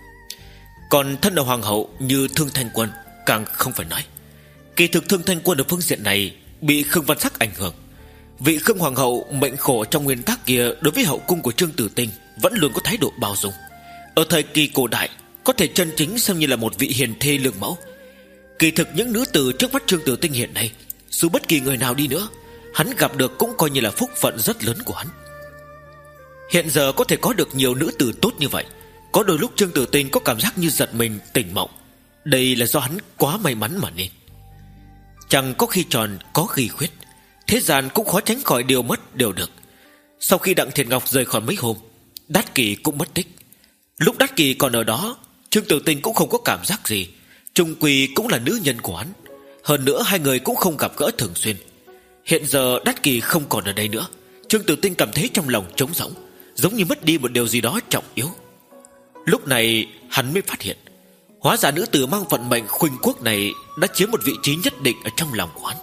Còn thân là hoàng hậu như Thương Thanh Quân càng không phải nói. Kỳ thực Thương Thanh Quân ở phương diện này bị Khương Văn Sắc ảnh hưởng. Vị Khương hoàng hậu mệnh khổ trong nguyên tắc kia đối với hậu cung của Trương Tử Tinh vẫn luôn có thái độ bao dung. Ở thời kỳ cổ đại có thể chân chính xem như là một vị hiền thê lương mẫu. Kỳ thực những nữ tử trước mắt Trương Tử Tinh hiện nay, dù bất kỳ người nào đi nữa, hắn gặp được cũng coi như là phúc phận rất lớn của hắn. Hiện giờ có thể có được nhiều nữ tử tốt như vậy, có đôi lúc Trương Tử Tinh có cảm giác như giật mình tỉnh mộng. Đây là do hắn quá may mắn mà nên. Chẳng có khi tròn có khi khuyết, thế gian cũng khó tránh khỏi điều mất điều được. Sau khi Đặng Thiền Ngọc rời khỏi mấy hôm, Đát Kỳ cũng mất tích. Lúc Đát Kỳ còn ở đó, Trương Tử Tinh cũng không có cảm giác gì. Trung Quỳ cũng là nữ nhân của hắn, hơn nữa hai người cũng không gặp gỡ thường xuyên. Hiện giờ Đát Kỳ không còn ở đây nữa, Trương Tử Tinh cảm thấy trong lòng trống rỗng, giống như mất đi một điều gì đó trọng yếu. Lúc này hắn mới phát hiện, hóa ra nữ tử mang vận mệnh khuynh quốc này đã chiếm một vị trí nhất định ở trong lòng của hắn.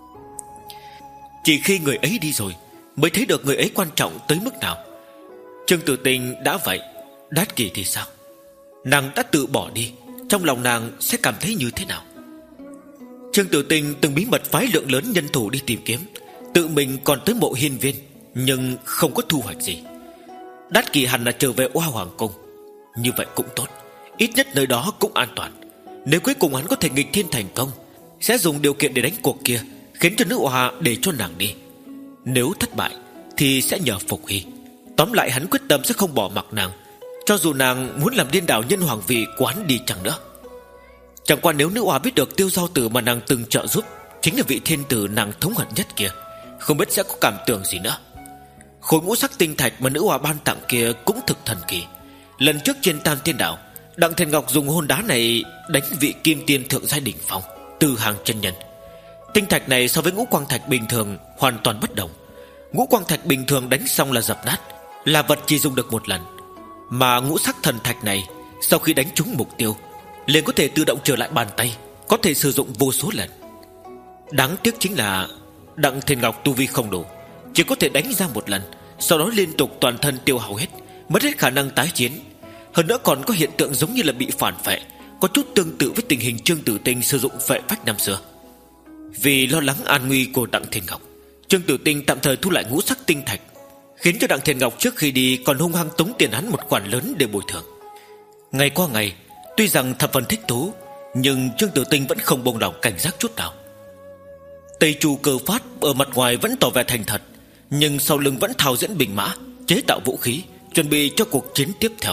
Chỉ khi người ấy đi rồi mới thấy được người ấy quan trọng tới mức nào. Trương Tử Tinh đã vậy, Đát Kỳ thì sao? Nàng đã tự bỏ đi, trong lòng nàng sẽ cảm thấy như thế nào? Trương Tử Tinh từng bí mật phái lượng lớn nhân thủ đi tìm kiếm, tự mình còn tới mộ hiên viên, nhưng không có thu hoạch gì. Đát Kỳ hẳn là trở về Oa Hoàng Cung. Như vậy cũng tốt, ít nhất nơi đó cũng an toàn. Nếu cuối cùng hắn có thể nghịch thiên thành công, sẽ dùng điều kiện để đánh cuộc kia, khiến cho nữ Oa để cho nàng đi. Nếu thất bại thì sẽ nhờ Phục Hy. Tóm lại hắn quyết tâm sẽ không bỏ mặc nàng, cho dù nàng muốn làm điên đảo nhân hoàng vị của hắn đi chẳng nữa. Chẳng qua nếu nữ Oa biết được Tiêu Giao Tử mà nàng từng trợ giúp chính là vị thiên tử nàng thống hận nhất kia, không biết sẽ có cảm tưởng gì nữa. Khối ngũ sắc tinh thạch mà nữ Oa ban tặng kia cũng thực thần kỳ. Lần trước trên Tam Tiên Đảo, Đặng Thiền Ngọc dùng hôn đá này đánh vị kim tiên thượng giai đỉnh phong Từ Hàng chân nhân. Tinh thạch này so với ngũ quang thạch bình thường hoàn toàn bất đồng. Ngũ quang thạch bình thường đánh xong là dập nát, là vật chỉ dùng được một lần. Mà ngũ sắc thần thạch này sau khi đánh trúng mục tiêu liền có thể tự động trở lại bàn tay, có thể sử dụng vô số lần. Đáng tiếc chính là Đặng Thiền Ngọc tu vi không đủ, chỉ có thể đánh ra một lần, sau đó liên tục toàn thân tiêu hao hết, mất hết khả năng tái chiến. Hơn nữa còn có hiện tượng giống như là bị phản phệ, có chút tương tự với tình hình Trương Tử Tinh sử dụng phệ phách năm xưa. Vì lo lắng an nguy của Đặng Thiền Ngọc, Trương Tử Tinh tạm thời thu lại ngũ sắc tinh thạch, khiến cho Đặng Thiền Ngọc trước khi đi còn hung hăng tống tiền hắn một khoản lớn để bồi thường. Ngày qua ngày, tuy rằng thập phần thích thú, nhưng Trương Tử Tinh vẫn không buông lỏng cảnh giác chút nào. Tây Chu Cơ Phát ở mặt ngoài vẫn tỏ vẻ thành thật, nhưng sau lưng vẫn thao diễn binh mã, chế tạo vũ khí, chuẩn bị cho cuộc chiến tiếp theo.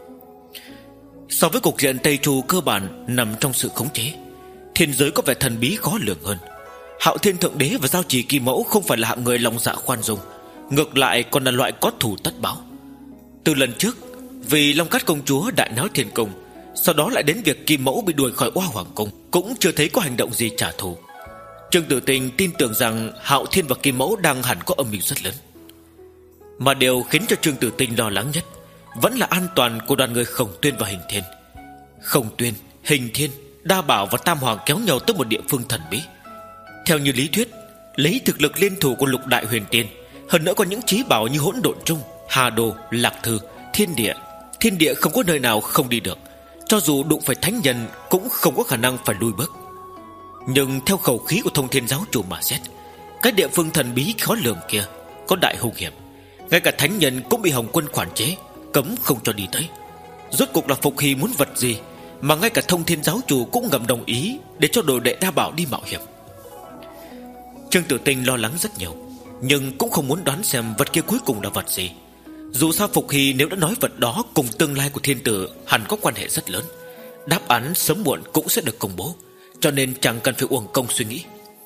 So với cục diện Tây Chu cơ bản nằm trong sự khống chế, thiên giới có vẻ thần bí khó lường hơn. Hạo Thiên Thượng Đế và Giao Trì Kỳ Mẫu không phải là hạng người lòng dạ khoan dung, ngược lại còn là loại có thù tất báo. Từ lần trước, vì Long Cát Công Chúa đại náo thiên cung, sau đó lại đến việc Kỳ Mẫu bị đuổi khỏi Oa Hoàng Cung, cũng chưa thấy có hành động gì trả thù. Trương Tử Tinh tin tưởng rằng Hạo Thiên và Kỳ Mẫu đang hẳn có âm mưu rất lớn. Mà điều khiến cho Trương Tử Tinh lo lắng nhất vẫn là an toàn của đoàn người Khổng Tuyên và Hình Thiên. Khổng Tuyên, Hình Thiên, Đa Bảo và Tam Hoàng kéo nhau tới một địa phương thần bí. Theo như lý thuyết, lấy thực lực liên thủ của Lục Đại Huyền Tiên, hơn nữa còn những chí bảo như Hỗn Độn Trung, Hà Đồ, Lạc Thư, Thiên Địa, Thiên Địa không có nơi nào không đi được. Cho dù đụng phải thánh nhân cũng không có khả năng phải lùi bước. Nhưng theo khẩu khí của Thông Thiên Giáo Chủ mà xét, cái địa phương thần bí khó lường kia có đại hung hiểm, ngay cả thánh nhân cũng bị Hồng Quân quản chế, cấm không cho đi tới. Rốt cuộc là Phục Hy muốn vật gì mà ngay cả Thông Thiên Giáo Chủ cũng ngầm đồng ý để cho đồ đệ Đa Bảo đi mạo hiểm. Trương Tử Tinh lo lắng rất nhiều, nhưng cũng không muốn đoán xem vật kia cuối cùng là vật gì. Dù sao Phục Hy nếu đã nói vật đó cùng tương lai của thiên tử hẳn có quan hệ rất lớn, đáp án sớm muộn cũng sẽ được công bố, cho nên chẳng cần phải uổng công suy nghĩ.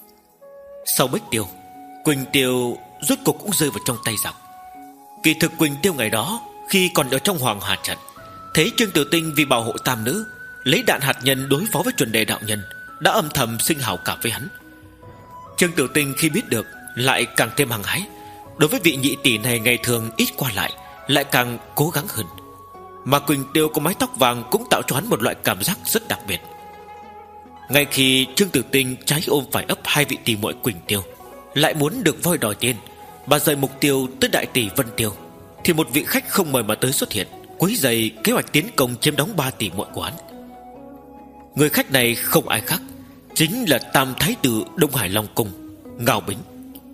Sau Bích Tiêu, Quỳnh Tiêu rốt cuộc cũng rơi vào trong tay giặc. Kỳ thực Quỳnh Tiêu ngày đó khi còn ở trong Hoàng Hà trận, thấy Trương Tử Tinh vì bảo hộ tam nữ, lấy đạn hạt nhân đối phó với chuẩn đề đạo nhân, đã âm thầm sinh hảo cảm với hắn. Trương Tử Tinh khi biết được lại càng thêm hăng hái. Đối với vị nhị tỷ này ngày thường ít qua lại, lại càng cố gắng hơn. Mà Quỳnh Tiêu có mái tóc vàng cũng tạo cho hắn một loại cảm giác rất đặc biệt. Ngay khi Trương Tử Tinh trái ôm phải ấp hai vị tỷ muội Quỳnh Tiêu, lại muốn được voi đòi tiền, bà rời mục tiêu tới đại tỷ Vân Tiêu, thì một vị khách không mời mà tới xuất hiện, quấy rầy kế hoạch tiến công chiếm đóng ba tỷ muội của hắn. Người khách này không ai khác, chính là Tam Thái tử Đông Hải Long Cung, Ngao Bính.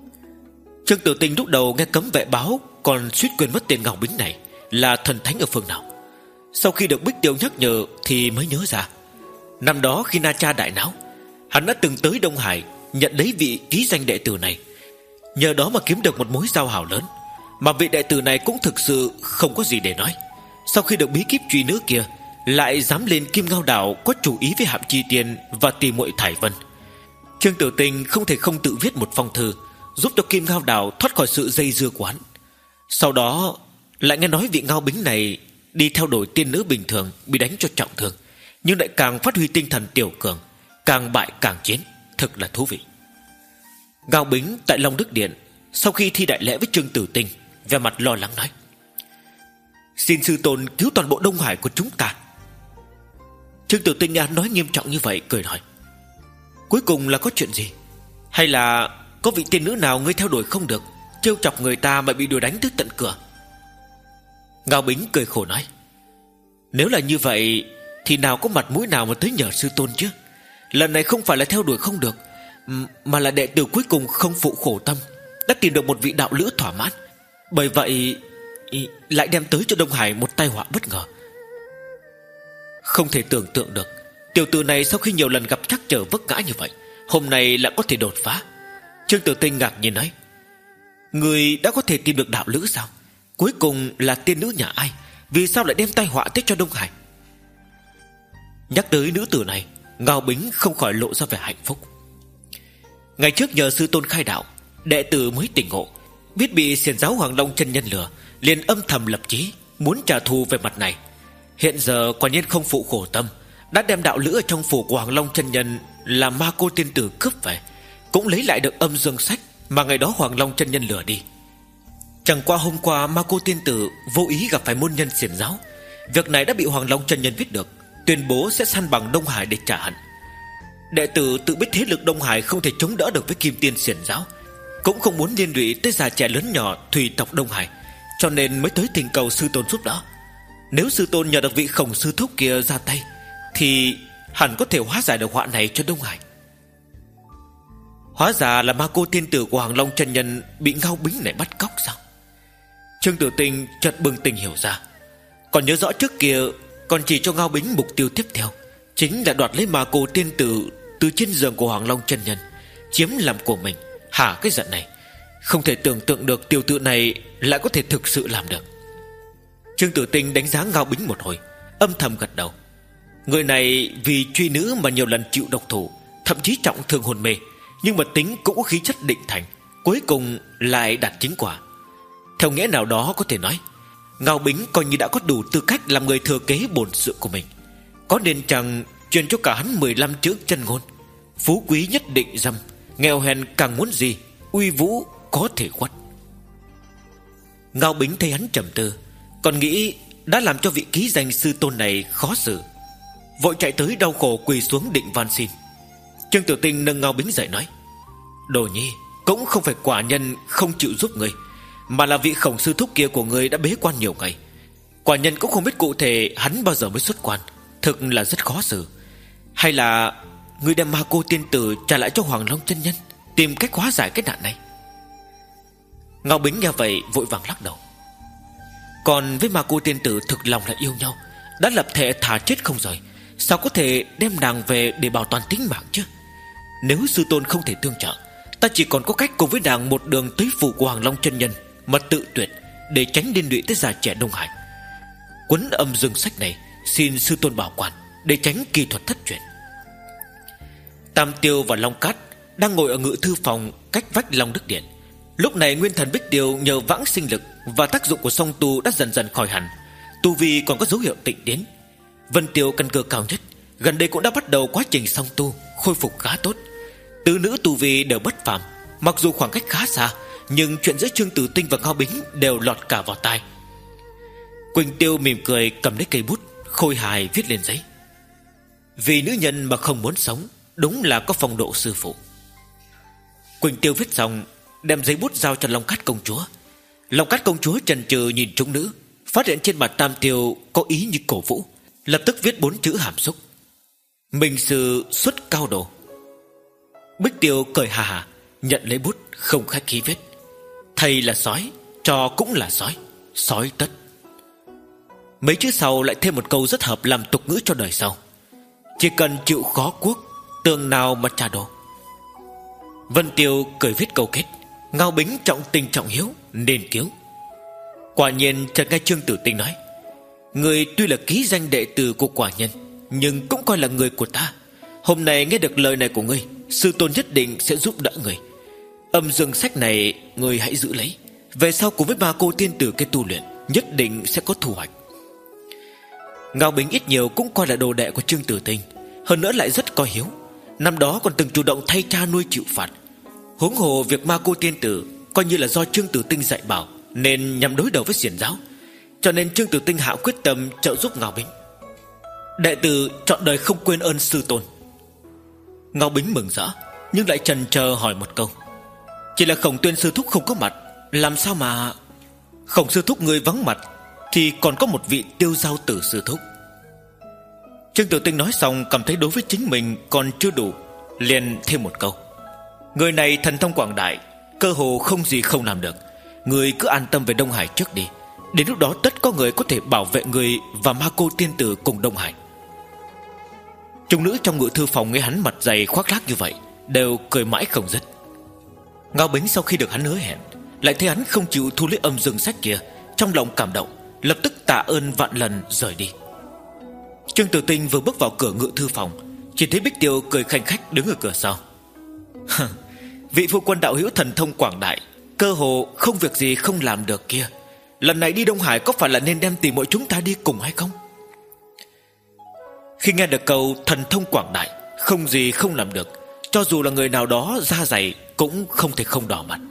Trương Tử Tinh lúc đầu nghe cấm vệ báo, còn suýt quên mất tên Ngao Bính này là thần thánh ở phương nào. Sau khi được Bích Tiêu nhắc nhở thì mới nhớ ra, năm đó khi Na Cha đại náo, hắn đã từng tới Đông Hải nhận lấy vị ký danh đệ tử này, nhờ đó mà kiếm được một mối giao hảo lớn. Mà vị đệ tử này cũng thực sự không có gì để nói. Sau khi được bí kíp truy nữ kia, lại dám lên Kim Ngao Đảo có chủ ý với Hạm Chi Tiên và tỷ muội Thải Vân. Trương Tử Tinh không thể không tự viết một phong thư giúp cho Kim Ngao Đảo thoát khỏi sự dây dưa của hắn. Sau đó lại nghe nói vị Ngao Bính này đi theo đuổi tiên nữ bình thường bị đánh cho trọng thương, nhưng lại càng phát huy tinh thần tiểu cường, càng bại càng chiến, thật là thú vị. Ngao Bính tại Long Đức Điện sau khi thi đại lễ với Trương Tử Tinh, vẻ mặt lo lắng nói: "Xin sư tôn cứu toàn bộ Đông Hải của chúng ta." Trương Tử Tinh nghe hắn nói nghiêm trọng như vậy, cười hỏi: "Cuối cùng là có chuyện gì? Hay là có vị tiên nữ nào ngươi theo đuổi không được, trêu chọc người ta mà bị đuổi đánh tới tận cửa?" Ngao Bính cười khổ nói: "Nếu là như vậy thì nào có mặt mũi nào mà tới nhờ sư tôn chứ. Lần này không phải là theo đuổi không được, mà là đệ tử cuối cùng không phụ khổ tâm, đã tìm được một vị đạo lữ thỏa mãn. Bởi vậy lại đem tới cho Đông Hải một tai họa bất ngờ." Không thể tưởng tượng được, tiểu tử này sau khi nhiều lần gặp trắc trở vấp ngã như vậy, hôm nay lại có thể đột phá. Trương Tử Tinh ngạc nhiên nói: "Người đã có thể tìm được đạo lữ sao? Cuối cùng là tiên nữ nhà ai? Vì sao lại đem tai họa tới cho Đông Hải?" Nhắc tới nữ tử này, Ngao Bính không khỏi lộ ra vẻ hạnh phúc. Ngày trước nhờ sư tôn khai đạo, đệ tử mới tỉnh ngộ, biết bị xiển giáo Hoàng Long chân nhân lừa, liền âm thầm lập chí muốn trả thù về mặt này. Hiện giờ quả nhiên không phụ khổ tâm, đã đem đạo lữ ở trong phủ của Hoàng Long chân nhân là Ma Cô tiên tử cướp về, cũng lấy lại được âm dương sách mà ngày đó Hoàng Long chân nhân lừa đi. Chẳng qua hôm qua Ma Cô tiên tử vô ý gặp phải môn nhân xiển giáo, việc này đã bị Hoàng Long chân nhân biết được, tuyên bố sẽ săn bằng Đông Hải để trả hận. Đệ tử tự biết thế lực Đông Hải không thể chống đỡ được với Kim Tiên xiển giáo, cũng không muốn liên lụy tới già trẻ lớn nhỏ thủy tộc Đông Hải, cho nên mới tới thỉnh cầu sư tôn giúp đỡ. Nếu sư tôn nhờ được vị Khổng sư thúc kia ra tay, thì hẳn có thể hóa giải được họa này cho Đông Hải. Hóa ra là Ma Cô tiên tử của Hoàng Long chân nhân bị Ngao Bính này bắt cóc sao? Trương Tử Tinh chợt bừng tỉnh hiểu ra. Còn nhớ rõ trước kia còn chỉ cho Ngao Bính mục tiêu tiếp theo chính là đoạt lấy Ma Cô tiên tử từ trên giường của Hoàng Long chân nhân, chiếm làm của mình. Hả cái giận này. Không thể tưởng tượng được tiểu tử này lại có thể thực sự làm được. Trương Tử Tinh đánh giá Ngao Bính một hồi, âm thầm gật đầu. Người này vì truy nữ mà nhiều lần chịu độc thủ, thậm chí trọng thương hôn mê, nhưng mà tính cũng có khí chất định thành, cuối cùng lại đạt chính quả. Theo nghĩa nào đó có thể nói, Ngao Bính coi như đã có đủ tư cách làm người thừa kế bổn sự của mình. Có nên chẳng truyền cho cả hắn mười lăm chữ chân ngôn: phú quý nhất định dâm, nghèo hèn càng muốn gì, uy vũ có thể quất. Ngao Bính thấy hắn trầm tư, còn nghĩ đã làm cho vị ký danh sư tôn này khó xử, vội chạy tới đau khổ quỳ xuống định van xin. Trương Tử Tinh nâng Ngao Bính dậy nói: Đồ nhi, cũng không phải quả nhân không chịu giúp người, mà là vị Khổng sư thúc kia của người đã bế quan nhiều ngày. Quả nhân cũng không biết cụ thể hắn bao giờ mới xuất quan, thực là rất khó xử. Hay là người đem Ma Cô tiên tử trả lại cho Hoàng Long chân nhân, tìm cách hóa giải cái nạn này. Ngao Bính nghe vậy vội vàng lắc đầu. Còn với Ma Cô tiên tử thực lòng là yêu nhau, đã lập thể thà chết không rời, sao có thể đem nàng về để bảo toàn tính mạng chứ? Nếu sư tôn không thể tương trợ, ta chỉ còn có cách cùng với nàng một đường tới phủ của Hoàng Long chân nhân mà tự tuyệt, để tránh liên lụy tới già trẻ Đông Hải. Cuốn âm dương sách này xin sư tôn bảo quản, để tránh kỳ thuật thất truyền. Tam Tiêu và Long Cát đang ngồi ở ngự thư phòng cách vách Long Đức Điện. Lúc này nguyên thần Bích Tiêu nhờ vãng sinh lực và tác dụng của song tu đã dần dần khỏi hẳn, tu vi còn có dấu hiệu tịnh tiến. Vân Tiêu căn cơ cao nhất, gần đây cũng đã bắt đầu quá trình song tu, khôi phục khá tốt. Tứ nữ tu vi đều bất phàm, mặc dù khoảng cách khá xa, nhưng chuyện giữa Trương Tử Tinh và Ngao Bính đều lọt cả vào tai. Quỳnh Tiêu mỉm cười cầm lấy cây bút, khôi hài viết lên giấy: Vì nữ nhân mà không muốn sống, đúng là có phong độ sư phụ. Quỳnh Tiêu viết xong, đem giấy bút giao cho Long Cát công chúa. Long Cát công chúa chần chừ nhìn chúng nữ, phát hiện trên mặt Tam Tiêu có ý như cổ vũ, lập tức viết bốn chữ hàm xúc: Minh sư xuất cao đồ. Bích Tiêu cười hà hà, nhận lấy bút, không khách khí viết: Thầy là sói, trò cũng là sói, sói tất. Mấy chữ sau lại thêm một câu rất hợp làm tục ngữ cho đời sau: Chỉ cần chịu khó cuốc, tường nào mà trả đồ. Vân Tiêu cười viết câu kết: Ngao Bính trọng tình trọng hiếu, nên cứu. Quả nhiên chợt nghe Trương Tử Tinh nói: Người tuy là ký danh đệ tử của quả nhân, nhưng cũng coi là người của ta. Hôm nay nghe được lời này của ngươi, sư tôn nhất định sẽ giúp đỡ người. Âm dương sách này người hãy giữ lấy, về sau cùng với Ma Cô tiên tử cái tu luyện nhất định sẽ có thu hoạch. Ngao Bính ít nhiều cũng coi là đồ đệ của Trương Tử Tinh, hơn nữa lại rất có hiếu. Năm đó còn từng chủ động thay cha nuôi chịu phạt. Huống hồ việc Ma Cô tiên tử coi như là do Trương Tử Tinh dạy bảo, nên nhằm đối đầu với xiển giáo, cho nên Trương Tử Tinh hạ quyết tâm trợ giúp Ngao Bính. Đệ tử trọn đời không quên ơn sư tôn. Ngao Bính mừng rỡ, nhưng lại chần chờ hỏi một câu: Chỉ là Khổng Tuyên sư thúc không có mặt, làm sao mà... Khổng sư thúc người vắng mặt thì còn có một vị Tiêu Giao Tử sư thúc. Trương Tử Tinh nói xong cảm thấy đối với chính mình còn chưa đủ, liền thêm một câu: Người này thần thông quảng đại, cơ hồ không gì không làm được. Người cứ an tâm về Đông Hải trước đi, đến lúc đó tất có người có thể bảo vệ người và Ma Cô tiên tử cùng Đông Hải. Trung nữ trong ngự thư phòng nghe hắn mặt dày khoác lác như vậy, đều cười mãi không dứt. Ngao Bính sau khi được hắn hứa hẹn, lại thấy hắn không chịu thu lấy âm dương sách kia, trong lòng cảm động, lập tức tạ ơn vạn lần rời đi. Trương Tử Tinh vừa bước vào cửa ngự thư phòng, chỉ thấy Bích Tiêu cười khanh khách đứng ở cửa sau. Vị phu quân đạo hữu thần thông quảng đại, cơ hồ không việc gì không làm được kia, lần này đi Đông Hải có phải là nên đem tìm mọi chúng ta đi cùng hay không? Khi nghe được câu thần thông quảng đại, không gì không làm được, cho dù là người nào đó da dày cũng không thể không đỏ mặt.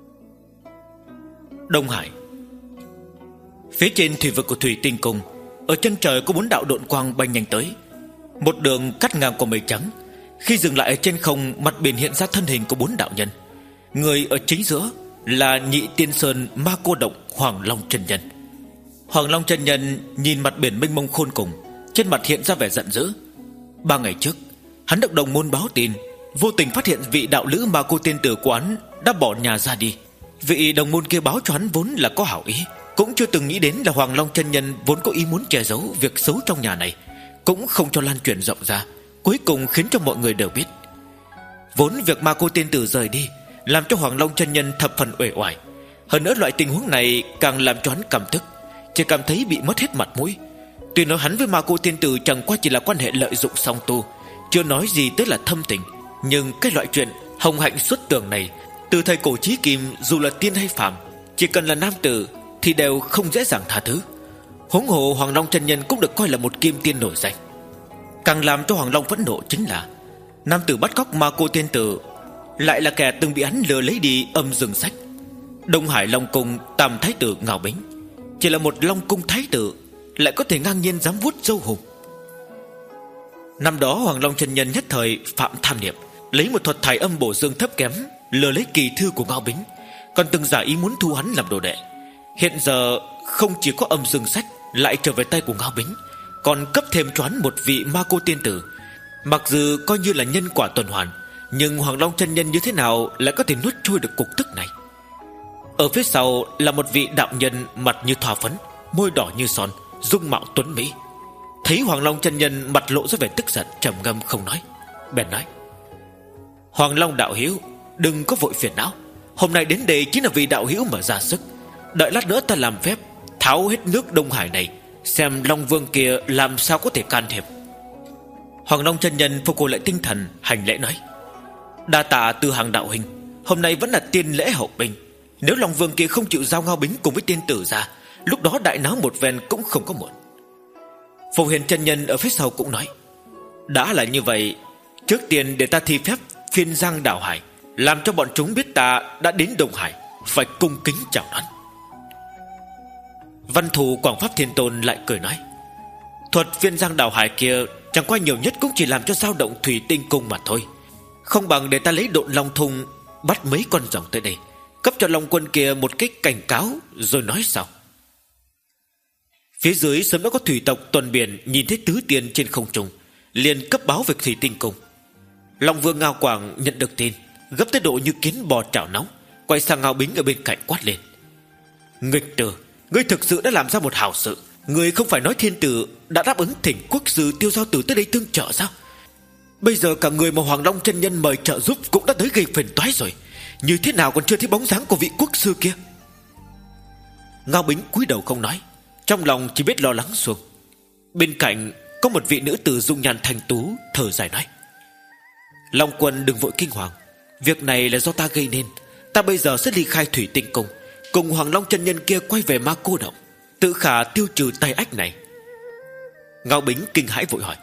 Đông Hải. Phía trên thủy vực của Thủy Tinh Cung, ở chân trời có bốn đạo độn quang bay nhanh tới, một đường cắt ngang qua mây trắng. Khi dừng lại ở trên không, mặt biển hiện ra thân hình của bốn đạo nhân. Người ở chính giữa là Nhị Tiên Sơn Ma Cô Động Hoàng Long chân nhân. Hoàng Long chân nhân nhìn mặt biển mênh mông khôn cùng, trên mặt hiện ra vẻ giận dữ. Ba ngày trước, hắn được đồng môn báo tin, vô tình phát hiện vị đạo lữ Ma Cô tiên tử quán đã bỏ nhà ra đi. Vị đồng môn kia báo cho hắn vốn là có hảo ý, cũng chưa từng nghĩ đến là Hoàng Long chân nhân vốn có ý muốn che giấu việc xấu trong nhà này, cũng không cho lan truyền rộng ra, cuối cùng khiến cho mọi người đều biết. Vốn việc ma cô tiên tử rời đi làm cho Hoàng Long chân nhân thập phần uể oải. Hơn nữa loại tình huống này càng làm cho hắn cảm thức, chỉ cảm thấy bị mất hết mặt mũi. Tuy nói hắn với ma cô tiên tử chẳng qua chỉ là quan hệ lợi dụng song tu, chưa nói gì tới là thâm tình, nhưng cái loại chuyện hồng hạnh xuất tường này, từ thời cổ chí kim, dù là tiên hay phàm, chỉ cần là nam tử thì đều không dễ dàng tha thứ. Huống hồ Hoàng Long chân nhân cũng được coi là một kim tiên nổi danh. Càng làm cho Hoàng Long phẫn nộ chính là nam tử bắt cóc ma cô tiên tử lại là kẻ từng bị hắn lừa lấy đi âm dương sách. Đông Hải Long Cung tam thái tử Ngao Bính chỉ là một Long Cung thái tử, lại có thể ngang nhiên dám vuốt râu hùng. Năm đó Hoàng Long chân nhân nhất thời phạm tham niệm, lấy một thuật thải âm bổ dương thấp kém lừa lấy kỳ thư của Ngao Bính, còn từng giả ý muốn thu hắn làm đồ đệ. Hiện giờ không chỉ có âm dương sách lại trở về tay của Ngao Bính, còn cấp thêm cho hắn một vị ma cô tiên tử. Mặc dù coi như là nhân quả tuần hoàn, nhưng Hoàng Long chân nhân như thế nào lại có thể nuốt trôi được cục tức này? Ở phía sau là một vị đạo nhân, mặt như thoa phấn, môi đỏ như son, dung mạo tuấn mỹ. Thấy Hoàng Long chân nhân mặt lộ ra vẻ tức giận, trầm ngâm không nói, bèn nói: Hoàng Long đạo hữu, đừng có vội phiền não. Hôm nay đến đây chính là vì đạo hữu mà ra sức. Đợi lát nữa ta làm phép tháo hết nước Đông Hải này, xem Long Vương kia làm sao có thể can thiệp. Hoàng Long chân nhân phục hồi lại tinh thần, hành lễ nói: Đa tạ Từ Hàng đạo huynh, hôm nay vẫn là tiên lễ hậu binh. Nếu Long Vương kia không chịu giao Ngao Bính cùng với tiên tử ra, lúc đó đại náo một ven cũng không có muộn. Phù Hiền chân nhân ở phía sau cũng nói: Đã là như vậy, trước tiên để ta thi phép phiên giang đảo hải, làm cho bọn chúng biết ta đã đến Đông Hải, phải cung kính chào đón. Văn thù Quảng Pháp Thiên Tôn lại cười nói: Thuật phiên giang đảo hải kia chẳng qua nhiều nhất cũng chỉ làm cho dao động thủy tinh cung mà thôi. Không bằng để ta lấy độn long thung bắt mấy con rồng tới đây, cấp cho Long Quân kia một cái cảnh cáo rồi nói sau. Phía dưới sớm đã có thủy tộc tuần biển nhìn thấy tứ tiên trên không trung, liền cấp báo về thủy tinh cung. Long Vương Ngao Quảng nhận được tin, gấp tới độ như kiến bò chảo nóng, quay sang Ngao Bính ở bên cạnh quát lên: Nghịch tử, ngươi thực sự đã làm ra một hảo sự. Ngươi không phải nói thiên tử đã đáp ứng thỉnh quốc sư Tiêu Giao Tử tới đây tương trợ sao? Bây giờ cả người mà Hoàng Long chân nhân mời trợ giúp cũng đã tới gây phiền toái rồi, như thế nào còn chưa thấy bóng dáng của vị quốc sư kia? Ngao Bính cúi đầu không nói, trong lòng chỉ biết lo lắng xuống. Bên cạnh có một vị nữ tử dung nhan thanh tú thở dài nói: Long Quân đừng vội kinh hoàng, việc này là do ta gây nên. Ta bây giờ sẽ ly khai thủy tinh cung, cùng Hoàng Long chân nhân kia quay về Ma Cô Động, tự khả tiêu trừ tai ách này. Ngao Bính kinh hãi vội hỏi: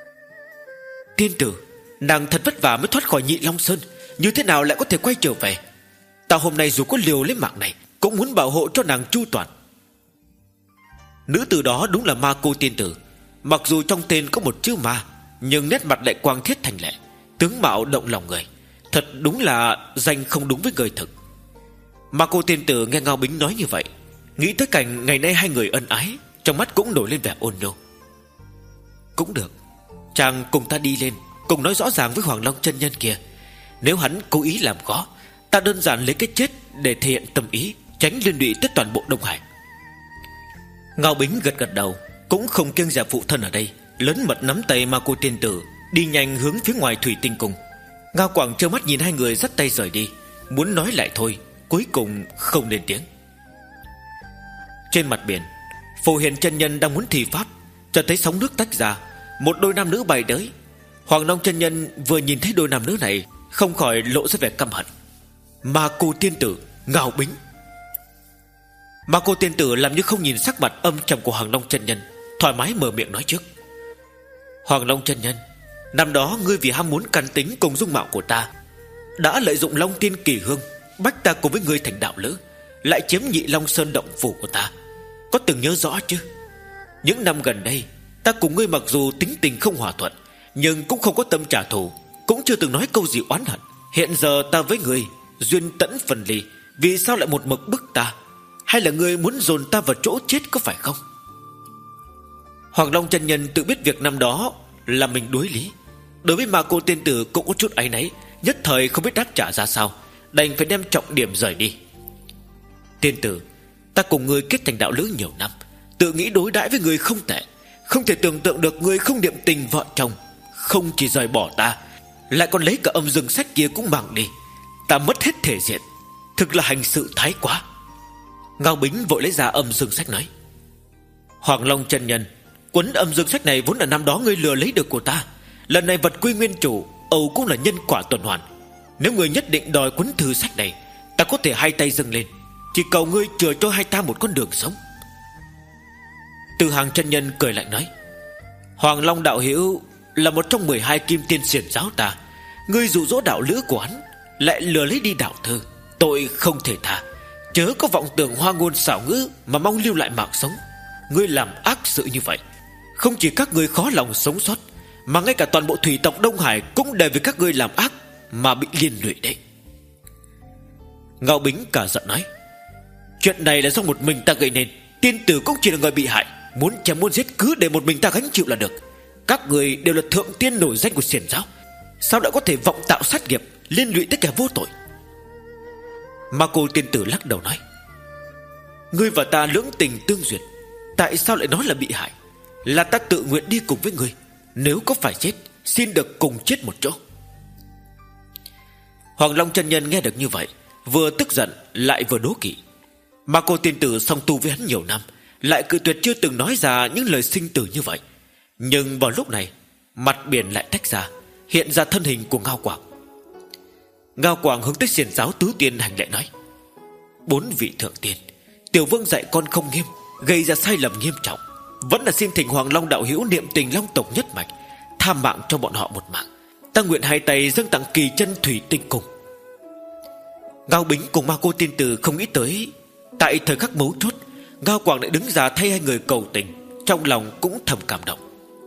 Tiên tử, nàng thật vất vả mới thoát khỏi Nhị Long Sơn, như thế nào lại có thể quay trở về? Ta hôm nay dù có liều lấy mạng này cũng muốn bảo hộ cho nàng chu toàn. Nữ tử đó đúng là Ma Cô tiên tử. Mặc dù trong tên có một chữ ma, nhưng nét mặt lại quang thiết thành lệ, tướng mạo động lòng người, thật đúng là danh không đúng với người thực. Ma Cô tiên tử nghe Ngao Bính nói như vậy, nghĩ tới cảnh ngày nay hai người ân ái, trong mắt cũng nổi lên vẻ ôn nhu. Cũng được, chàng cùng ta đi lên, cùng nói rõ ràng với Hoàng Long chân nhân kia. Nếu hắn cố ý làm khó, ta đơn giản lấy cái chết để thể hiện tâm ý, tránh liên lụy tới toàn bộ Đông Hải. Ngao Bính gật gật đầu, cũng không kiêng dè phụ thân ở đây, lớn mật nắm tay Ma Cô tiên tử đi nhanh hướng phía ngoài thủy tinh cung. Ngao Quảng trơ mắt nhìn hai người dắt tay rời đi, muốn nói lại thôi, cuối cùng không lên tiếng. Trên mặt biển, Phù Hiền chân nhân đang muốn thi pháp, chợt thấy sóng nước tách ra, một đôi nam nữ bay tới. Hoàng Long chân nhân vừa nhìn thấy đôi nam nữ này, không khỏi lộ ra vẻ căm hận. Ma Cô tiên tử, Ngao Bính. Ma Cô tiên tử làm như không nhìn sắc mặt âm trầm của Hoàng Long chân nhân, thoải mái mở miệng nói trước: Hoàng Long chân nhân, năm đó ngươi vì ham muốn căn tính cùng dung mạo của ta, đã lợi dụng Long Tiên Kỳ Hương bách ta cùng với ngươi thành đạo lữ, lại chiếm Nhị Long Sơn động phủ của ta, có từng nhớ rõ chứ? Những năm gần đây, ta cùng ngươi mặc dù tính tình không hòa thuận, nhưng cũng không có tâm trả thù, cũng chưa từng nói câu gì oán hận. Hiện giờ ta với ngươi duyên tẫn phần ly, vì sao lại một mực bức ta? Hay là ngươi muốn dồn ta vào chỗ chết có phải không? Hoàng Long chân nhân tự biết việc năm đó là mình đối lý, đối với Ma Cô tiên tử cũng có chút áy náy, nhất thời không biết đáp trả ra sao, đành phải đem trọng điểm rời đi. Tiên tử, Ta cùng ngươi kết thành đạo lữ nhiều năm, tự nghĩ đối đãi với ngươi không tệ, không thể tưởng tượng được ngươi không niệm tình vợ chồng, không chỉ rời bỏ ta, lại còn lấy cả âm dương sách kia cũng mang đi. Ta mất hết thể diện, thực là hành sự thái quá. Ngao Bính vội lấy ra âm dương sách nói: Hoàng Long chân nhân, cuốn âm dương sách này vốn là năm đó ngươi lừa lấy được của ta. Lần này vật quy nguyên chủ, âu cũng là nhân quả tuần hoàn. Nếu ngươi nhất định đòi cuốn thư sách này, ta có thể hai tay dâng lên, chỉ cầu ngươi chừa cho hai ta một con đường sống. Từ Hàng chân nhân cười lạnh nói: Hoàng Long đạo hữu là một trong mười hai kim tiên xiển giáo ta, ngươi dụ dỗ đạo lữ của hắn, lại lừa lấy đi đạo thư, tội không thể tha. Chớ có vọng tưởng hoa ngôn xảo ngữ mà mong lưu lại mạng sống. Ngươi làm ác sự như vậy, không chỉ các ngươi khó lòng sống sót, mà ngay cả toàn bộ thủy tộc Đông Hải cũng đều vì các ngươi làm ác mà bị liên lụy đấy. Ngao Bính cả giận nói: Chuyện này là do một mình ta gây nên, tiên tử cũng chỉ là người bị hại, muốn chém muốn giết cứ để một mình ta gánh chịu là được. Các người đều là thượng tiên nổi danh của xiển giáo, sao lại có thể vọng tạo sát nghiệp, liên lụy tới kẻ vô tội? Ma Cô tiên tử lắc đầu nói: Ngươi và ta lưỡng tình tương duyệt, tại sao lại nói là bị hại? Là ta tự nguyện đi cùng với ngươi, nếu có phải chết, xin được cùng chết một chỗ. Hoàng Long chân nhân nghe được như vậy, vừa tức giận lại vừa đố kỵ. Ma Cô tiên tử song tu với hắn nhiều năm, lại cự tuyệt chưa từng nói ra những lời sinh tử như vậy. Nhưng vào lúc này, mặt biển lại tách ra, hiện ra thân hình của Ngao Quảng. Ngao Quảng hướng tới xiển giáo tứ tiên hành lễ nói: Bốn vị thượng tiên, tiểu vương dạy con không nghiêm, gây ra sai lầm nghiêm trọng, vẫn là xin thỉnh Hoàng Long đạo hữu niệm tình Long tộc nhất mạch, tha mạng cho bọn họ một mạng. Ta nguyện hai tay dâng tặng kỳ chân thủy tinh cung. Ngao Bính cùng Ma Cô tiên tử không nghĩ tới, tại thời khắc mấu chốt, Ngao Quảng lại đứng ra thay hai người cầu tình, trong lòng cũng thầm cảm động.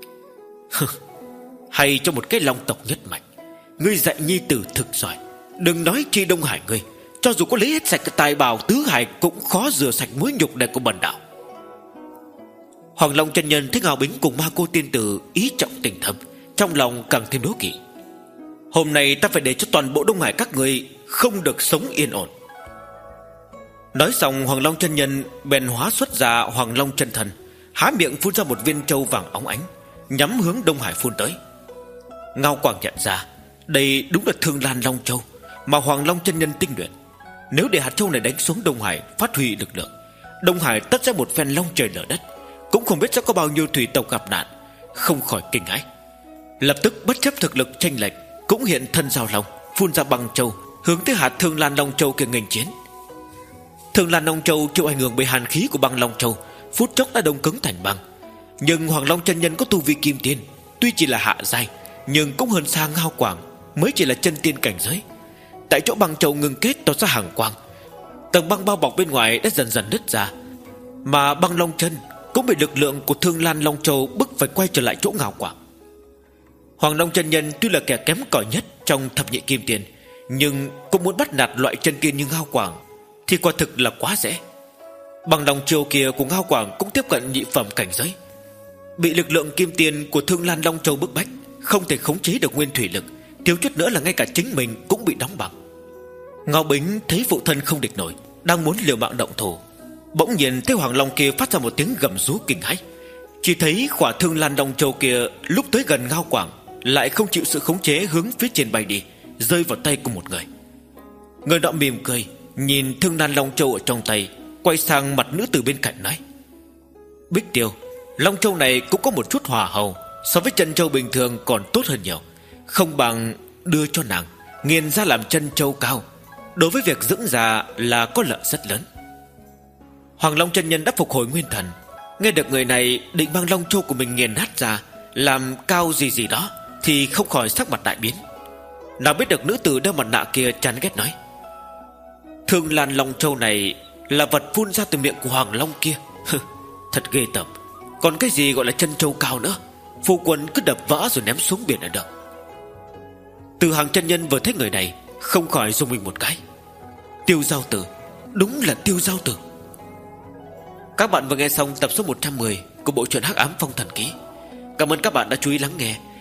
Hay cho một cái Long tộc nhất mạch, ngươi dạy nhi tử thực giỏi, đừng nói chi Đông Hải ngươi, cho dù có lấy hết sạch cái tài bảo tứ hải cũng khó rửa sạch mối nhục này của bần đạo. Hoàng Long chân nhân thấy Ngao Bính cùng Ma Cô tiên tử ý trọng tình thâm, trong lòng càng thêm đố kỵ. Hôm nay ta phải để cho toàn bộ Đông Hải các người không được sống yên ổn. Nói xong, Hoàng Long chân nhân bèn hóa xuất ra Hoàng Long chân thần, há miệng phun ra một viên châu vàng óng ánh, nhắm hướng Đông Hải phun tới. Ngao Quảng nhận ra đây đúng là Thương Lan Long Châu mà Hoàng Long chân nhân tinh luyện. Nếu để hạt châu này đánh xuống Đông Hải, phát huy lực lượng, Đông Hải tất ra một phen long trời lở đất, cũng không biết sẽ có bao nhiêu thủy tộc gặp nạn. Không khỏi kinh hãi, lập tức bất chấp thực lực chênh lệch, cũng hiện thân giao long, phun ra băng châu hướng tới hạt Thương Lan Long Châu kia nghênh chiến. Thương Lan Long Châu chịu ảnh hưởng bởi hàn khí của băng Long Châu, phút chốc đã đông cứng thành băng. Nhưng Hoàng Long chân nhân có tu vi kim tiên, tuy chỉ là hạ giai, nhưng cũng hơn xa Ngao Quảng, mới chỉ là chân tiên cảnh giới. Tại chỗ băng châu ngừng kết tỏ ra hàng quang, tầng băng bao bọc bên ngoài đã dần dần nứt ra, mà băng Long chân cũng bị lực lượng của Thương Lan Long Châu bức phải quay trở lại chỗ Ngao Quảng. Hoàng Long chân nhân tuy là kẻ kém cỏi nhất trong thập nhị kim tiền, nhưng cũng muốn bắt nạt loại chân tiên như Ngao Quảng thì quả thực là quá dễ. Băng Long Châu kia của Ngao Quảng cũng tiếp cận nhị phẩm cảnh giới, bị lực lượng kim tiền của Thương Lan Long Châu bức bách, không thể khống chế được nguyên thủy lực, thiếu chút nữa là ngay cả chính mình cũng bị đóng băng. Ngao Bính thấy phụ thân không địch nổi, đang muốn liều mạng động thủ, bỗng nhiên thấy Hoàng Long kia phát ra một tiếng gầm rú kinh hãi. Chỉ thấy khỏa Thương Lan Long Châu kia lúc tới gần Ngao Quảng lại không chịu sự khống chế, hướng phía trên bay đi, rơi vào tay của một người. Người đó mỉm cười nhìn Thương Lan Long Châu ở trong tay, quay sang mặt nữ tử bên cạnh nói: Bích Tiêu, Long Châu này cũng có một chút hòa hầu, so với chân châu bình thường còn tốt hơn nhiều, không bằng đưa cho nàng nghiền ra làm chân châu cao, đối với việc dưỡng già là có lợi rất lớn. Hoàng Long chân nhân đã phục hồi nguyên thần, nghe được người này định mang Long Châu của mình nghiền nát ra làm cao gì gì đó, thì không khỏi sắc mặt đại biến. Nào biết được nữ tử đeo mặt nạ kia chán ghét nói: Thương Lan Long Châu này là vật phun ra từ miệng của Hoàng Long kia. Thật ghê tởm. Còn cái gì gọi là chân châu cao nữa, phu quân cứ đập vỡ rồi ném xuống biển là được. Từ Hàng chân nhân vừa thấy người này, không khỏi rung mình một cái. Tiêu Giao Tử, đúng là Tiêu Giao Tử. Các bạn vừa nghe xong tập số một trăm mười của bộ truyện Hắc Ám Phong Thần Ký. Cảm ơn các bạn đã chú ý lắng nghe.